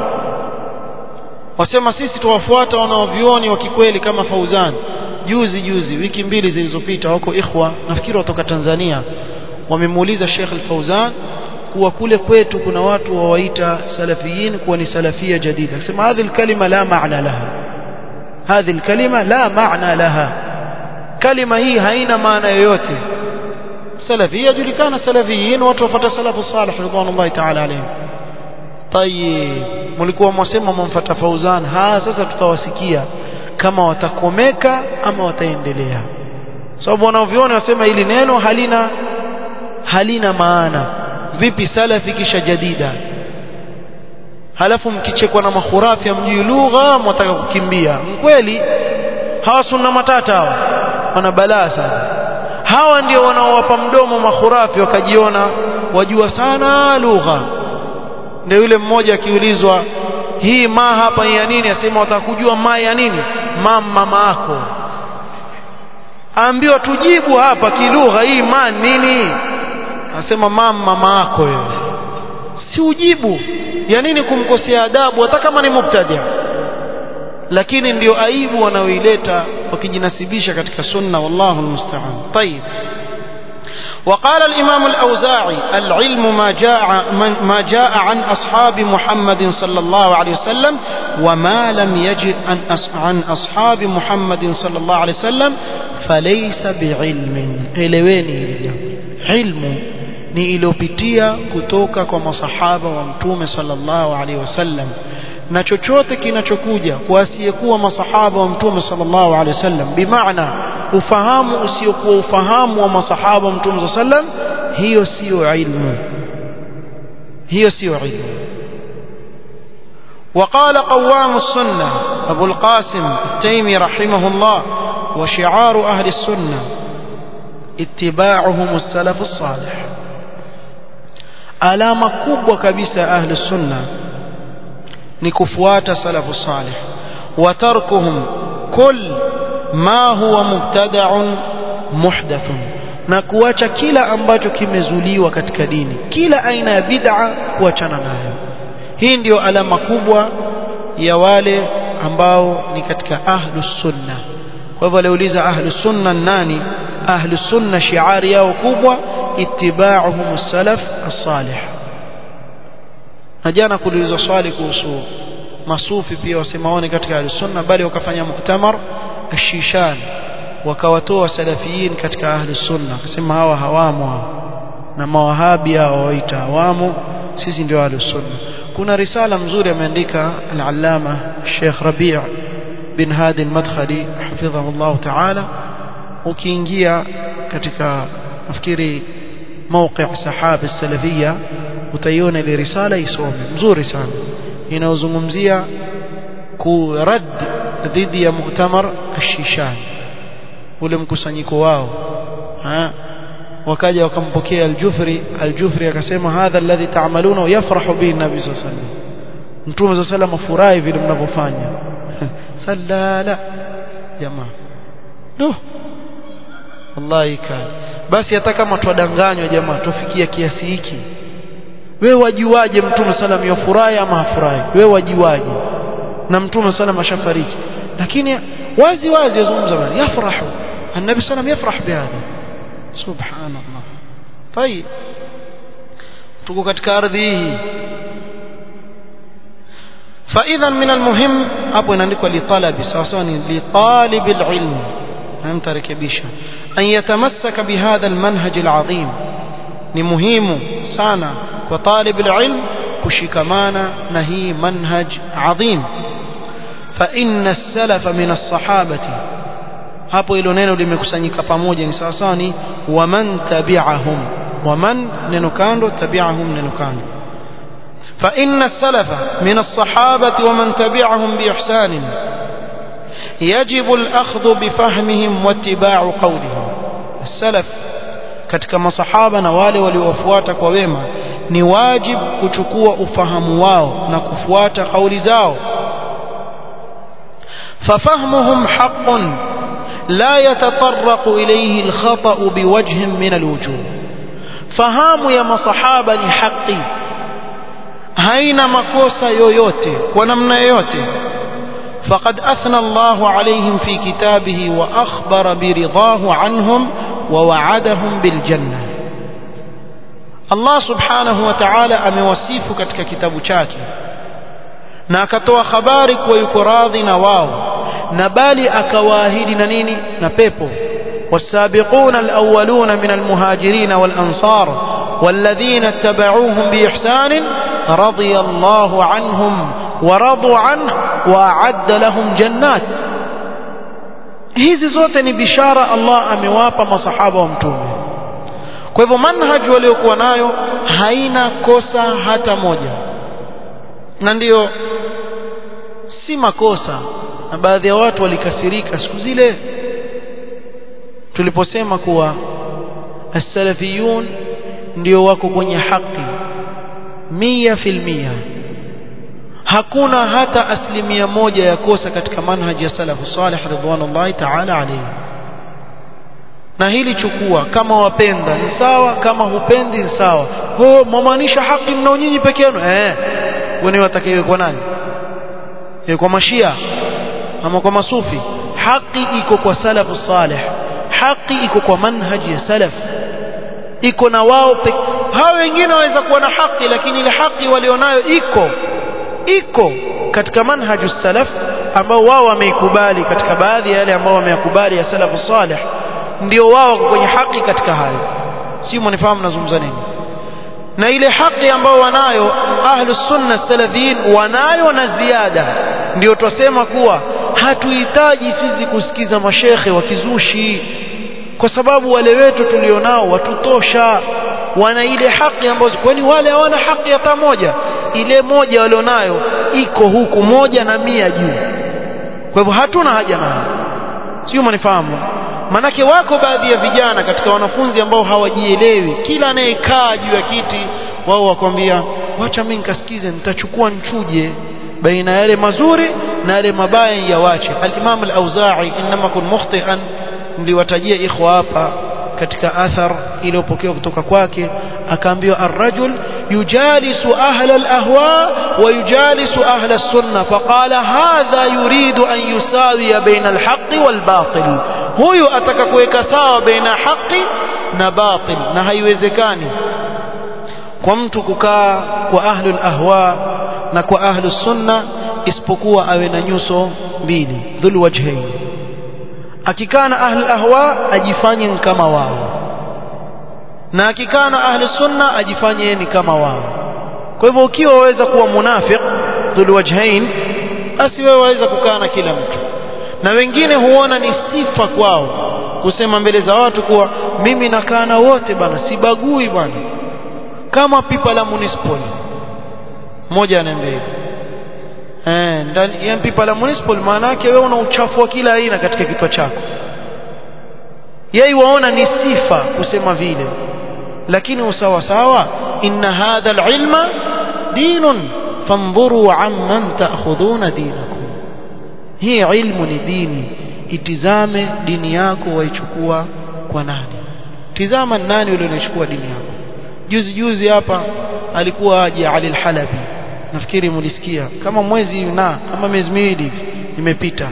wasema sisi tuwafuata wanaovioni wa kikweli kama Fawzan. juzi juzi wiki mbili zilizopita wako ikhwa nafikiri kutoka Tanzania wamemuuliza Sheikh al-Fawzan kuwa kule kwetu kuna watu wawaita salafiyin kuwa ni salafia jadida. akasema hadhi al-kalima la maana laha, hadhi al-kalima la maana laha, kalima hii haina maana yoyote. salafia julikana salafiyin watu wafuata salafu salih ridwanullahi ta'ala alayhim. tayeb mlikuwa mwasema mumfuata Fawzan, ha sasa tutawasikia kama watakomeka ama wataendelea, sababu wanaoviona wasema hili neno halina halina maana. vipi salafi kisha jadida? halafu mkichekwa na makhurafi amjui lugha mwataka kukimbia. kweli hawa sunna matata hawa wana balaa sana. hawa ndio wanaowapa mdomo makhurafi wakajiona wajua sana lugha. ndio yule mmoja akiulizwa hii ma hapa ya nini, asema watakujua ma ya nini? mama mako. aambiwa tujibu hapa kilugha hii ma nini, asema mama mako wewe, si ujibu. ya nini kumkosea adabu hata kama ni mubtadi? lakini ndio aibu wanaoileta wakijinasibisha katika sunna, wallahu almusta'an. طيب وقال الإمام الأوزاعي العلم ما جاء ما جاء عن أصحاب محمد صلى الله عليه وسلم وما لم يجد عن أصحاب محمد صلى الله عليه وسلم فليس بعلم. eleweni ilmu ni ilopitia kutoka kwa masahaba wa mtume sallallahu alaihi wasallam, na chochote kinachokuja kwa asiyekuwa masahaba wa mtume sallallahu alaihi wasallam, bimaana ufahamu usiokuwa ufahamu wa masahaba wa mtume sallallahu alaihi wasallam, hiyo sio ilmu, hiyo sio ilmu. وقال قوام السنة أبو القاسم التيمي رحمه الله وشعار أهل السنة اتباعهم السلف الصالح. alama kubwa kabisa ahli sunna ni kufuata salafu salih wa tarkuhum kull ma huwa mubtada'un muhdathun, na kuacha kila ambacho kimezuliwa katika dini, kila aina ya bid'a kuachana nayo. hii ndio alama kubwa ya wale ambao ni katika ahli sunna. kwa hivyo aliuliza ahli sunna nani? ahli sunna shiari yao kubwa ittiba'uhum as-salaf as-salih. na jana kuulizwa swali kuhusu masufi pia wasemaone katika ahli sunna, bali wakafanya muktamar ash-Shishan wakawatoa salafiyin katika ahli sunna, akasema hawa hawamo na mawahabi hao waita hawamo, sisi ndio ahli sunna. kuna risala mzuri ameandika al-allama Sheikh Rabi' bin Hadi al-Madkhali hafidhahu Allah ta'ala, ukiingia katika nafikiri موقع سحاب السلفية utaiona ile risala isome mzuri sana, inaozungumzia kurad dhidi ya muktamar ash-Shishan, ule mkusanyiko wao. ha wakaja wakampokea al-Jufri. al-Jufri akasema hadha alladhi ta'maluna wa yafrahu bihi an-nabi sallallahu alayhi wasallam, mtume sallallahu alayhi wasallam afurahi vile mnavyofanya. sallala jamaa no wallahi kali. Basi hata kama twadanganywa jamaa, tufikia kiasi hiki, wewe wajuaje mtume sallam yafurahi ama hafurahi? Wewe wajuaje? Na mtume sallam ashafariki, lakini wazi wazi yazungumza bali yafrahu النبي صلى الله عليه وسلم يفرح بهذا. سبحان الله. طيب tuko katika ardhi hii, فاذا من المهم hapo inaandikwa li talabi, sawa ni li talib alilm, namtarekebisha an yatamassaka bihadha almanhaj alazim. ni muhimu sana kwa talib alilm kushikamana na hii manhaj adhim. fa inna as-salafa min as-sahabati, hapo hilo neno limekusanyika pamoja, ni sawa sawa ni waman tabi'ahum, waman neno kando, tabi'ahum neno kando. fa inna as-salafa min as-sahabati waman tabi'ahum bi ihsan yajibu al-akhdhu bi fahmihim wa ittiba'u qawlihim. as-salaf katika masahaba na wale waliowafuata kwa wema, ni wajib kuchukua ufahamu wao na kufuata kauli zao. ففهمهم حق لا يتطرق إليه الخطأ بوجه من الوجوه. فهام يا مصحابة حقي هين مكوسا يويوتي ونمنا يوتي. فقد أثنى الله عليهم في كتابه وأخبر برضاه عنهم ووعدهم بالجنة. الله سبحانه وتعالى أموصيف كتك كتاب chake na akatoa habari kwa yuko radhi na wao, na bali akawaahidi na nini? Na pepo. wasabiquna alawwaluna min almuhajirin walansar walladhina ittaba'uuhum biihsan radiyallahu anhum wa radu anhu wa a'adda lahum jannat. hizi zote ni bishara Allah amewapa masahaba wa mtume. kwa hivyo manhaj waliokuwa nayo haina kosa hata moja, na ndio si makosa. Na baadhi ya watu walikasirika siku zile tuliposema kuwa as-salafiyun ndio wako kwenye haki mia fil mia, hakuna hata asilimia moja ya kosa katika manhaji ya salafu salih ridwanullahi ta'ala alayhi. na hili chukua, kama wapenda ni sawa, kama hupendi ni sawa. ho mwamaanisha haki mnao nyinyi peke yenu? eh wani watakiwe kwa nani? e kwa mashia ama kwa masufi? haki iko kwa salafu salih, haki iko kwa manhaji ya salaf, iko na wao. hao wengine waweza kuwa na haki, lakini ile haki walionayo iko iko katika manhaju salaf ambao wao wameikubali. katika baadhi ya yale ambao wameyakubali ya salafu salih, ndio wao kwenye haki katika hayo. si mnifahamu nazungumza nini? na ile haki ambao wanayo ahlus sunna salafiyin wanayo na ziada. ndio tusema kuwa hatuhitaji sisi kusikiza mashekhe wa kizushi, kwa sababu wale wetu tulionao watutosha, wana ile haki ambazo, kwani wale hawana haki hata moja? ile moja walionayo iko huku moja na mia juu. kwa hivyo hatuna haja nayo, sio mnifahamu? manake wako baadhi ya vijana katika wanafunzi ambao hawajielewi, kila anayekaa juu ya kiti wao wakwambia wacha mimi nikasikize, nitachukua nchuje baina yale mazuri na yale mabaya yawache. al-Imam al-Auza'i inma kun mukhti'an, niliwatajia ikhwa hapa katika athar iliyopokewa kutoka kwake, akaambiwa ar-rajul yujalisu ahla al-ahwa wa yujalisu ahla as-sunnah, faqala hadha yuridu an yusawiya baina al-haqqi wal-batil. huyu ataka kuweka sawa baina haki na batil, na haiwezekani kwa mtu kukaa kwa ahlul ahwa na kwa ahlus sunna isipokuwa awe na nyuso mbili, dhul wajhain. akikana ahli ahwa ajifanye kama wao, na akikana ahli sunna ajifanye ni kama wao. Kwa hivyo ukiwa waweza kuwa munafiq dhul wajhain, basi wewe waweza kukaa na kila mtu. Na wengine huona ni sifa kwao kusema mbele za watu kuwa mimi nakaa na wote bana, sibagui bana, kama pipa la municipal. Mmoja ananiambia eh, ndani ya pipa la municipal maana yake wewe una uchafu wa kila aina katika kichwa chako. Yeye waona ni sifa kusema vile, lakini usawa sawa, inna hadha alilma dinun fanzuru amman ta'khudhuna dinakum. Hii ilmu ni dini, itizame dini yako waichukua kwa nani. Tizama nani yule anachukua dini yako. Juzi juzi hapa alikuwa aje Ali al-Halabi, nafikiri mlisikia, kama mwezi na kama miezi miwili imepita.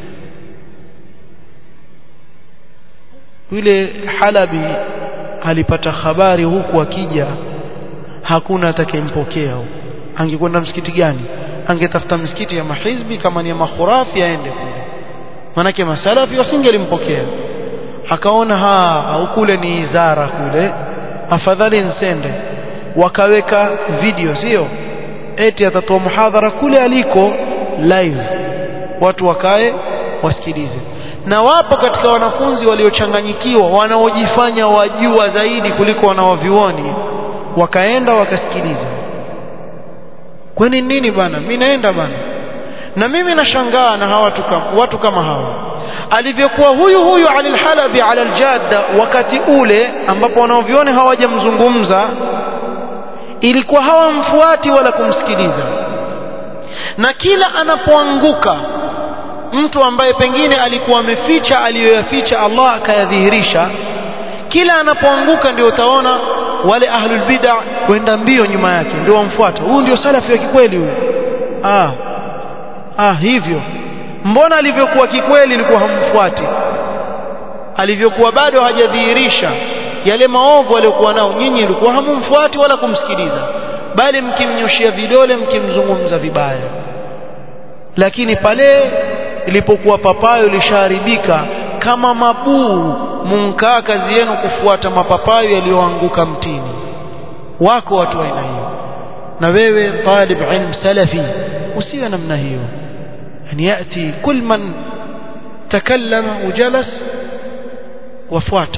Yule Halabi alipata habari huku akija hakuna atakayempokea. Angekwenda msikiti gani? Angetafuta msikiti ya mahizbi, kama ni ya makhurafi aende kule, manake masalafi wasingelimpokea. Akaona ha au kule ni izara kule, afadhali nsende. Wakaweka video, sio eti atatoa muhadhara kule aliko live, watu wakae wasikilize. Na wapo katika wanafunzi waliochanganyikiwa, wanaojifanya wajua zaidi kuliko wanaovioni, wakaenda wakasikiliza. Kwani nini bana? Mimi naenda bana. Na mimi nashangaa na hawa watu kama watu kama hawa, alivyokuwa huyu huyu Ali al-Halabi ala al-Jadda wakati ule ambapo wanaovioni hawajamzungumza, ilikuwa hawamfuati wala kumsikiliza. Na kila anapoanguka mtu ambaye pengine alikuwa ameficha aliyoyaficha Allah akayadhihirisha, kila anapoanguka ndio utaona wale ahlul bid'ah kwenda mbio nyuma yake, ndio wamfuata. Huyu ndio salafi wa kikweli huyu. Ah ah hivyo. Mbona alivyokuwa kikweli ilikuwa hamfuati? Alivyokuwa bado hajadhihirisha yale maovu aliyokuwa nao, nyinyi ilikuwa hamumfuati wala kumsikiliza, bali mkimnyoshia vidole, mkimzungumza vibaya. Lakini pale ilipokuwa papayo lisharibika kama mabuu, munkaa kazi yenu kufuata mapapayo yaliyoanguka mtini. Wako watu wa aina hiyo. Na wewe talib ilm salafi usiwe namna hiyo. Yani yati kul man takallama ujalas wafuata.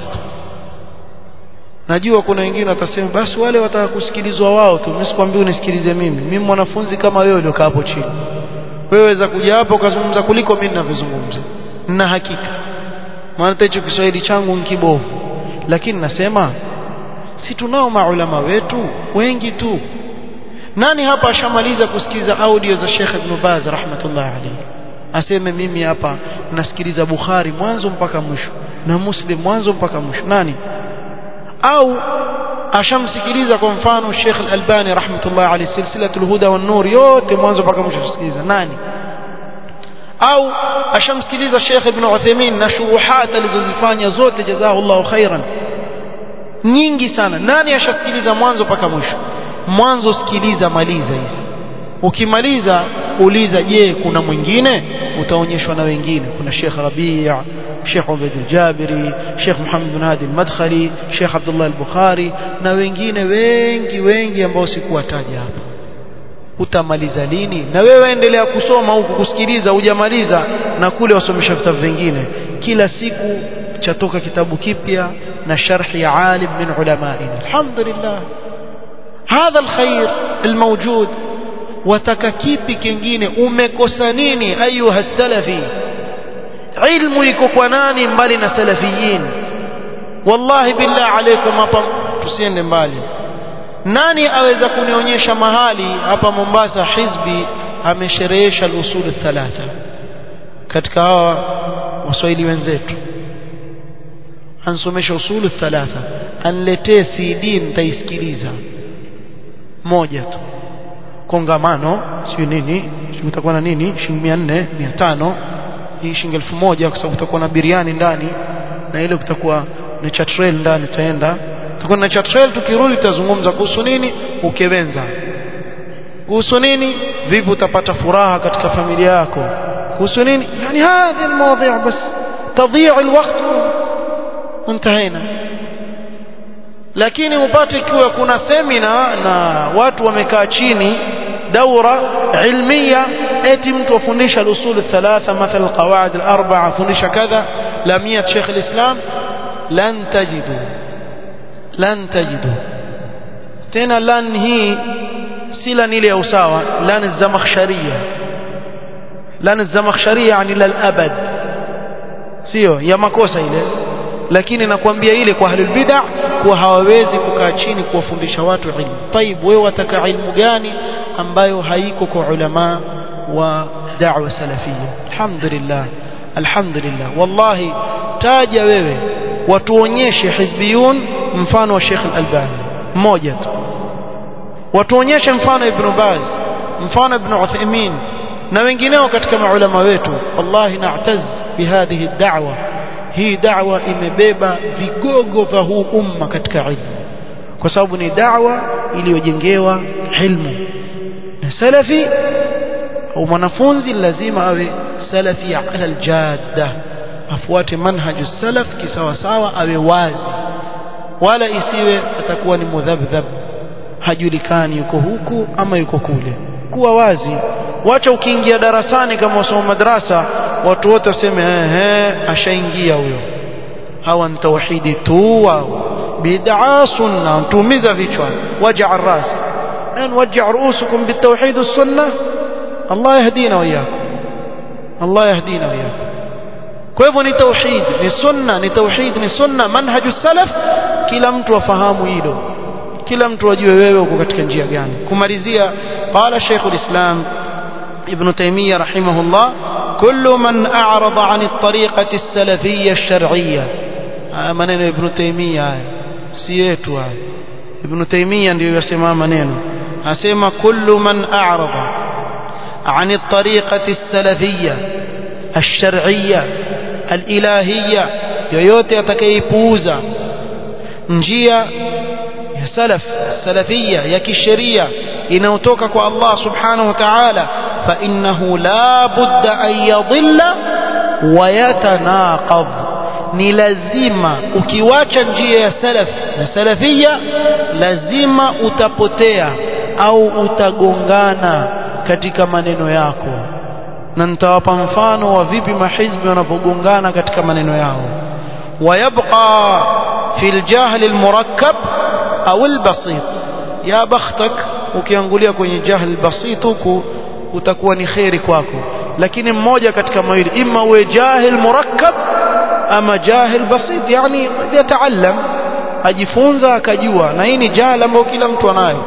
Najua kuna wengine watasema basi wale wataka kusikilizwa wao tu, msikwambie unisikilize mimi. Mimi mwanafunzi kama wewe uliokaa hapo chini. Wewe waweza kuja hapo ukazungumza kuliko mimi ninavyozungumza. Na hakika maana hicho Kiswahili changu ni kibovu, lakini nasema si tunao maulama wetu wengi tu. Nani hapa ashamaliza kusikiza audio za Sheikh Ibn Baz rahmatullah alayhi aseme mimi hapa nasikiliza Bukhari mwanzo mpaka mwisho na Muslim mwanzo mpaka mwisho? Nani? Au ashamsikiliza kwa mfano Sheikh Al-Albani rahmatullah alayhi silsilatul huda wan nur yote mwanzo mpaka mwisho kusikiliza? Nani? Au ashamsikiliza Sheikh Ibn Uthaymeen na shuruhat alizozifanya zote jazakallahu khairan nyingi sana? Nani ashasikiliza mwanzo mpaka mwisho? Mwanzo sikiliza, maliza hizi. Ukimaliza uliza, je kuna mwingine? Utaonyeshwa na wengine. Kuna Sheikh Rabi', Sheikh Ubayd al-Jabiri, Sheikh Muhammad bin Hadi al-Madkhali, Sheikh Abdullah al-Bukhari na wengine wengi wengi ambao sikuwataja hapa. Utamaliza lini? Na wewe endelea kusoma huku kusikiliza, hujamaliza na kule wasomesha vitabu vingine. Kila siku chatoka kitabu kipya na sharhi ya alim min ulamaina. Alhamdulillah, hadha alkhair almawjud. Wataka kipi kingine? Umekosa nini ayuha salafi? Ilmu iko kwa nani mbali na salafiyin? Wallahi billah alaykum, hapa tusiende mbali. Nani aweza kunionyesha mahali hapa Mombasa hizbi amesherehesha al-usul thalatha katika hawa waswahili wenzetu? Ansomesha usul thalatha, anletee C D nitaisikiliza moja tu. Kongamano sio nini, utakuwa na nini, shilingi mia nne mia tano, hii shilingi elfu moja kwa sababu utakuwa na biriani ndani na ile kutakuwa ni chatrail ndani. Tutaenda tutakuwa na chatrail, tukirudi tutazungumza kuhusu nini, ukewenza. Kuhusu nini, vipi utapata furaha katika familia yako. Kuhusu nini, yani hadhi almawadi' bas تضيع الوقت وانتهينا. lakini upate ikiwa kuna semina na watu wamekaa chini daura ilmiya eti mtu afundisha al-usul al-thalatha mathalan al-qawaid al-arba'a afundisha kadha lamiyat Sheikh al-Islam lan tajidu lan tajidu tena lan hii sila ile ya usawa lan az-zamakhshariya lan az-zamakhshariya yani lal abad sio ya makosa ile lakini nakwambia ile kwa ahlul bid'ah kuwa hawawezi kukaa chini kuwafundisha watu ilmu. Tayib wewe wataka ilmu gani ambayo haiko kwa ulama wa da'wa salafiyya? Alhamdulillah, alhamdulillah. Wallahi taja wewe watuonyeshe hizbiyun mfano wa Sheikh al-Albani mmoja tu, watuonyeshe mfano Ibn Baz, mfano Ibn Uthaymeen na wengineo katika maulama wetu. Wallahi na'taz bihadhihi ad-da'wa. Hii da'wa imebeba vigogo vya huu umma katika ilmu, kwa sababu ni da'wa iliyojengewa ilmu. Na salafi au mwanafunzi lazima awe salafi ala aljadda, afuate manhaju salaf kisawa sawa, awe wazi, wala isiwe atakuwa ni mudhabdhab, hajulikani yuko huku ama yuko kule. Kuwa wazi. Wacha ukiingia darasani kama wasoma madrasa watu wote waseme ehe ashaingia huyo, hawa ni tauhidi tu wao, bid'a sunna, tumiza vichwa, waja ras an waj'a ru'usukum bitawhid as-sunnah. Allah yahdina wa iyyakum, Allah yahdina wa iyyakum. Kwa hivyo ni tauhid, ni sunna, ni tauhid, ni sunna, manhaju salaf. Kila mtu afahamu hilo, kila mtu ajue wewe uko katika njia gani. Kumalizia, qala Sheikh al-Islam Ibn Taymiyyah rahimahullah, kullu man a'rada 'an at-tariqati as-salafiyya ash-shar'iyya. Maneno Ibn Taymiyyah si yetu haya. Ibn Taymiyyah ndio yasema maneno, asema kullu man a'rada 'an at-tariqati as-salafiyya ash-shar'iyya al-ilahiyya, yoyote atakayepuuza njia ya salaf salafiyya ya kisheria inayotoka kwa Allah subhanahu wa ta'ala, fa innahu la budda an yadhilla wa yatanaqadh. Ni lazima ukiwacha njia ya salaf na salafiyya lazima utapotea au utagongana katika maneno yako, na nitawapa mfano wa vipi mahizbi wanapogongana katika maneno yao. Wayabqa fil jahl al murakkab au al basit, ya bakhtak ukiangulia kwenye jahl basit huku utakuwa ni khairi kwako, lakini mmoja katika mawili, imma uwe jahil murakkab ama jahil basit, yani yataallam, ajifunza akajua, na hii ni jahl ambayo kila mtu anayo.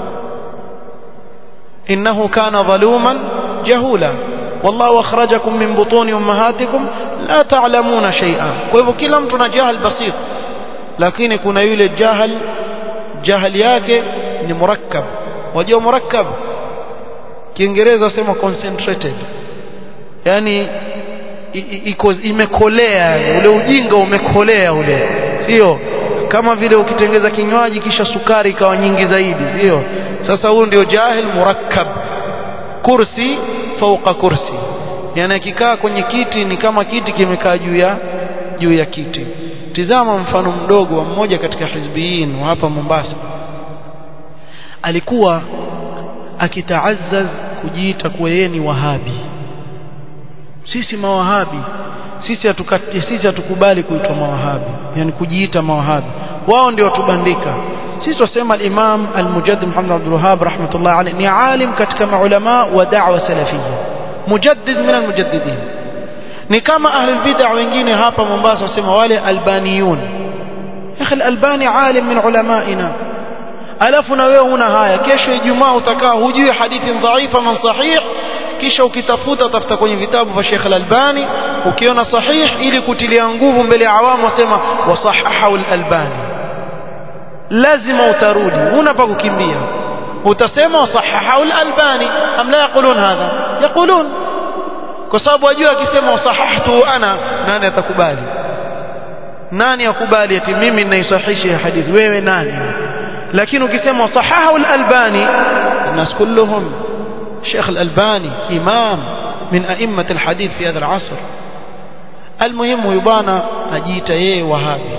innahu kana dhaluman jahula wallahu akhrajakum min butuni ummahatikum la ta'lamuna shay'an. Kwa hivyo kila mtu na jahl basit, lakini kuna yule jahl jahili yake ni murakkab. Wajua murakkab Kiingereza wasema concentrated, yani iko imekolea, ule ujinga umekolea ule, sio kama vile ukitengeza kinywaji kisha sukari ikawa nyingi zaidi, sio? Sasa huo ndio jahil murakkab, kursi fauka kursi, yani akikaa kwenye kiti ni kama kiti kimekaa juu ya juu ya kiti. Tizama mfano mdogo wa mmoja katika hizbiyin wa hapa Mombasa, alikuwa akitaazzaz kujiita kuwa yeye ni wahabi. Sisi mawahabi, sisi hatukati, sisi hatukubali kuitwa mawahabi, yani kujiita mawahabi. Wao ndio watubandika. Sisi tusema al-Imam al-Mujaddid Muhammad Abdul Wahhab rahmatullah alayhi ni alim katika maulama wa da'wa salafiyya, mujaddid min al-mujaddidin. Ni kama ahli al-bid'ah wengine hapa Mombasa wasema wale albaniyun. Akhi al-Albani alim min ulamaina, alafu na wewe una haya. Kesho Ijumaa utakaa hujui hadithi dhaifa man sahih, kisha ukitafuta tafuta kwenye vitabu vya Sheikh al-Albani, ukiona sahih ili kutilia nguvu mbele ya awamu wasema wasahahahu al-Albani. Lazima utarudi, una pa kukimbia, utasema wasahahahu al-Albani. Am la yaqulun hadha? Yaqulun, kwa sababu wajua akisema wasahahtu ana, nani atakubali? Nani akubali eti mimi ninaisahihisha hadithi? Wewe nani? lakini ukisema sahahu al-Albani, الناس كلهم شيخ الألباني إمام من أئمة الحديث في هذا العصر. almuhimu huyu bwana ajiita yeye wahabi.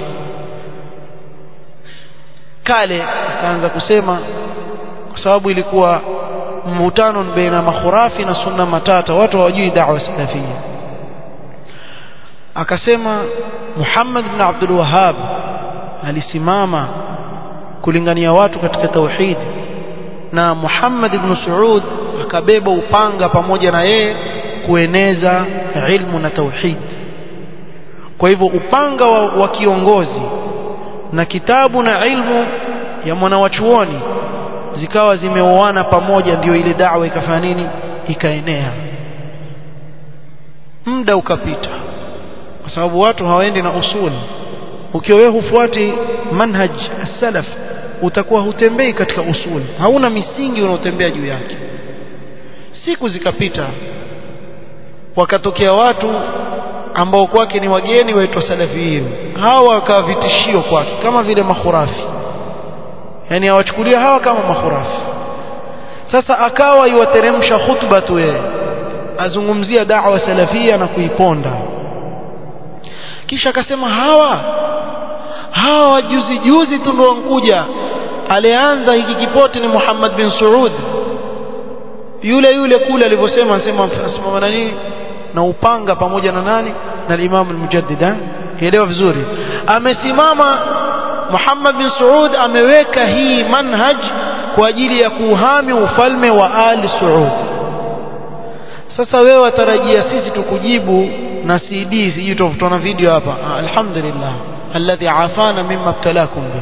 Kale akaanza kusema, kwa sababu ilikuwa mvutano baina makhurafi na sunna matata, watu hawajui da'wa salafia. Akasema Muhammad ibn Abdul Wahhab alisimama kulingania watu katika tauhid, na Muhammad ibn Saud akabeba upanga pamoja na yeye kueneza ilmu na tauhid. Kwa hivyo upanga wa, wa kiongozi na kitabu na ilmu ya mwanawachuoni zikawa zimeoana pamoja, ndio ile da'wa ikafanya nini, ikaenea. Muda ukapita, kwa sababu watu hawaendi na usul. Ukiwa wewe hufuati manhaj as-salaf utakuwa hutembei katika usul, hauna misingi unaotembea juu yake. Siku zikapita, wakatokea watu ambao kwake ni wageni waitwa salafiyin. Hawa wakawa vitishio kwake kama vile makhurafi, yani hawachukulia hawa kama makhurafi. Sasa akawa yuwateremsha khutba tu yeye azungumzia da'wa salafia na kuiponda, kisha akasema hawa hawa juzi juzi tu ndio wankuja, alianza hiki kipote ni Muhammad bin Saud yule yule kule alivyosema, anasema asimama na nini na upanga pamoja na nani na Imam al-Mujaddid. Elewa vizuri, amesimama Muhammad bin Saud ameweka hii manhaj kwa ajili ya kuhami ufalme wa Ali Saud. Sasa wewe watarajia sisi tukujibu na C D, sijui tutaona video hapa, alhamdulillah alladhi afana mimma ibtalakum bi.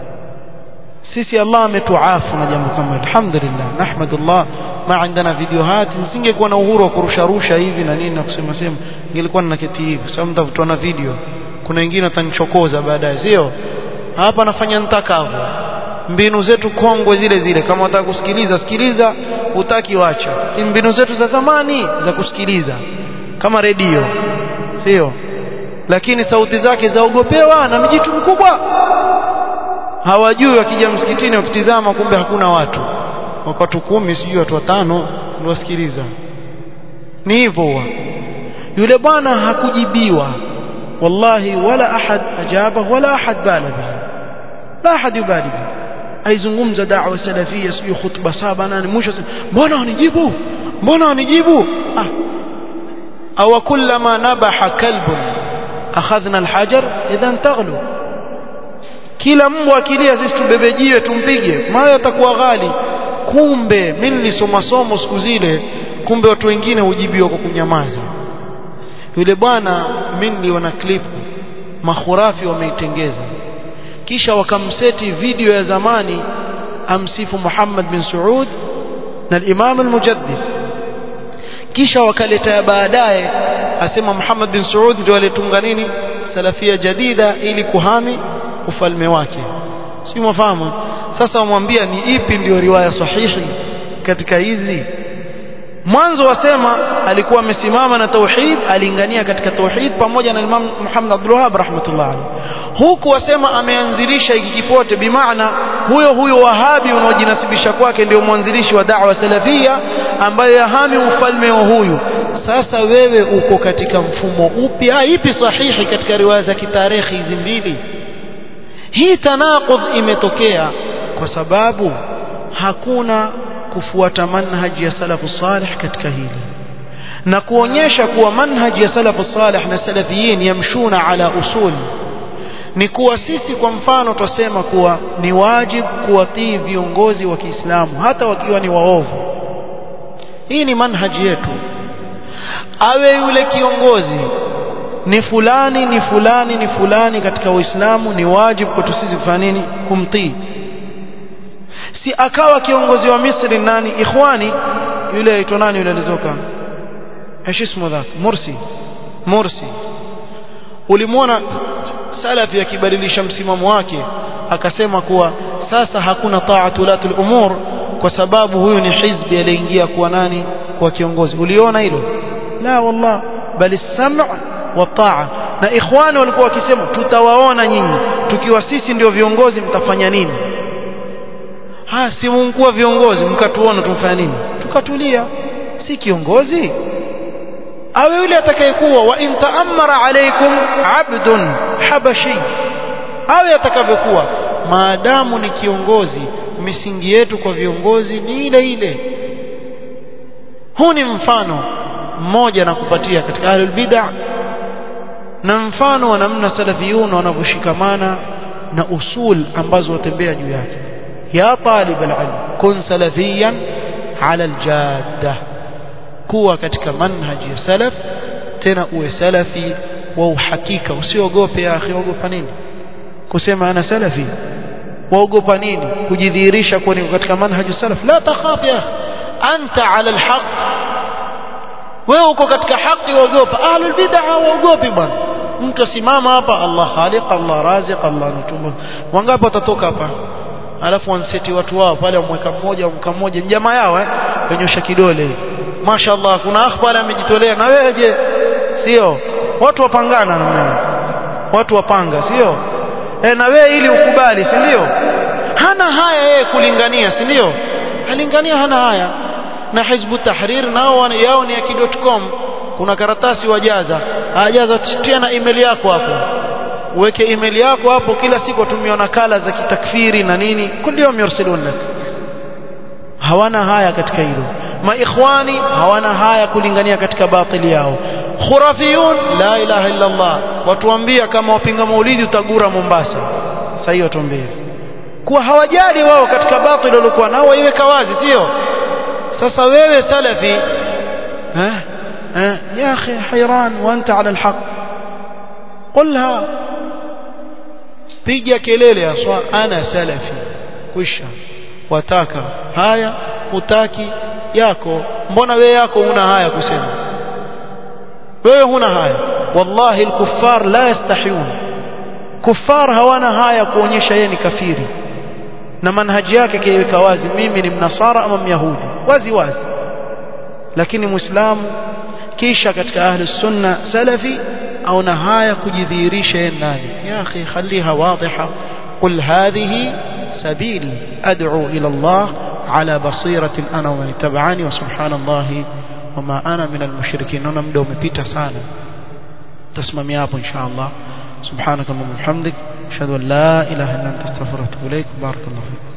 Sisi Allah ametuafu na jambo kama alhamdulillah, nahmadullah. Ma عندنا videohat, nisingekuwa na uhuru wa kurusha rusha hivi na nini na kusema sema, nilikuwa ninaketi hivi. Sasa mtavutana video, kuna wengine watanichokoza baadaye, sio hapa nafanya nitakavyo. Mbinu zetu kongwe zile zile, kama unataka kusikiliza sikiliza, utaki wacha. Mbinu zetu za zamani za kusikiliza kama redio, sio? Lakini sauti zake zaogopewa na mjitu mkubwa. Hawajui wakija msikitini wakitizama kumbe hakuna watu, watu kumi sijui watu watano ndio wasikiliza. Ni hivyo. Yule bwana hakujibiwa wallahi, wala ahad ajaba wala ahad bala bihi, la ahad yubali bihi. Aizungumza da'wa salafia sio khutba saba nane, mwisho mbona wanijibu mbona wanijibu ah. Aw kullama nabaha kalbun akhadhna alhajar idhan taghlu, kila mbwa akilia sisi tubebejiwe tumpige, maana atakuwa ghali. Kumbe mimi nilisoma somo siku zile, kumbe watu wengine hujibiwa kwa kunyamaza. Yule bwana mimi niliona clip makhurafi wameitengeza, kisha wakamseti video ya zamani amsifu Muhammad bin Saud na al-Imam al-Mujaddid, kisha wakaleta baadaye asema Muhammad bin Saud ndio alitunga nini salafia jadida ili kuhami ufalme wake, si mfahamu? Sasa wamwambia ni ipi ndio riwaya sahihi katika hizi? Mwanzo wasema alikuwa amesimama na tauhid, alingania katika tauhid pamoja na Imam Muhammad Abdul Wahhab rahmatullah alayhi. Huku wasema ameanzilisha hiki kipote, bimaana huyo huyo wahabi unaojinasibisha kwake ndio mwanzilishi wa da'wa salafia ambaye yahami ufalme wa huyu. Sasa wewe uko katika mfumo upi? Ipi sahihi katika riwaya za kitarehe hizi mbili? Hii tanaqudh imetokea kwa sababu hakuna kufuata manhaji ya salafu salih katika hili, na kuonyesha kuwa manhaji ya salafu salih na salafiyin yamshuna ala usul. Ni kuwa sisi kwa mfano tusema kuwa ni wajibu kuwatii viongozi wa Kiislamu hata wakiwa ni waovu. Hii ni manhaji yetu. Awe yule kiongozi ni fulani ni fulani ni fulani katika Uislamu, ni wajibu kwetu sisi kufanya nini? Kumtii. Si akawa kiongozi wa Misri nani ikhwani, yule aitwa nani yule alizoka heshima dhak Morsi Morsi ulimwona salafi akibadilisha msimamo wake akasema kuwa sasa hakuna ta'atulatul umur kwa sababu huyu ni hizbi aliingia kuwa nani kwa kiongozi. Uliona hilo? La wallah, bali sam' wa ta'a. Na ikhwani walikuwa wakisema tutawaona nyinyi tukiwa sisi ndio viongozi mtafanya nini? Ha, si mungua viongozi mkatuona tumfanya nini? Tukatulia. Si kiongozi. awe yule atakayekuwa wa in ta'ammara alaykum 'abdun habashi, awe atakavyokuwa, maadamu ni kiongozi, misingi yetu kwa viongozi ni ile ile. Huu ni mfano mmoja na kupatia katika ahlul bid'ah, na mfano wa namna salafiyun wanavyoshikamana na usul ambazo watembea juu yake. Ya talib al-ilm kun salafiyan ala al-jadda, kuwa katika manhaji ya salaf, tena uwe salafi wa uhakika. Usiogope ya akhi, ogopa nini kusema ana salafi? waogopa nini kujidhihirisha kwa nini katika manhaji salaf? La takhaf ya anta ala al-haq, wewe uko katika haki, waogopa. Ahlul bid'ah waogopi bwana. Mtu asimama hapa, Allah khaliq, Allah raziq, Allah nutumba, wangapi watatoka hapa alafu wanseti watu wao pale, wamweka mmoja mka mmoja jamaa yao eh wenyosha kidole, mashaallah kuna akhbara amejitolea. Na wewe je? Sio watu wapangana na wewe, watu wapanga, sio eh? Na wewe ili ukubali, si ndio? Hana haya yeye kulingania, si ndio? Alingania hana haya. Na Hizbu Tahrir nao yao ni ya ki.com, kuna karatasi wajaza, ajaza tia na email yako hapo, uweke email yako hapo, kila siku tumia nakala za kitakfiri na nini, kila yom yursilun lak. Hawana haya katika hilo. Maikhwani hawana haya kulingania katika batili yao. Khurafiyun la ilaha illa Allah, watuambia kama wapinga maulidi utagura Mombasa. Sasa hiyo tuambie kuwa hawajali wao katika batili walikuwa nao, waiweka wazi, sio? Sasa wewe salafi eh eh ya akhi hayran wa anta ala alhaq, qulha, piga kelele aswa ana salafi, kwisha. Wataka haya, utaki yako, mbona wewe yako una haya kusema? Wewe huna haya. Wallahi al-kuffar la yastahiyun, kuffar hawana haya kuonyesha yeye ni kafiri na manhaji yake kiweka wazi, mimi ni mnasara ama myahudi, wazi wazi. Lakini muislamu kisha katika ahli sunna salafi au na haya kujidhihirisha yeye nani? Ya akhi khaliha wadhiha, qul hadhihi sabili ad'u ila Allah ala basiratin ana wa man tabi'ani wa subhanallahi wama ana minal mushrikin. Naona muda umepita sana, tasimamia hapo inshallah. subhanakallahumma wa bihamdik ashhadu an la ilaha illa anta astaghfiruka wa atubu ilaik. barakallahu fiik.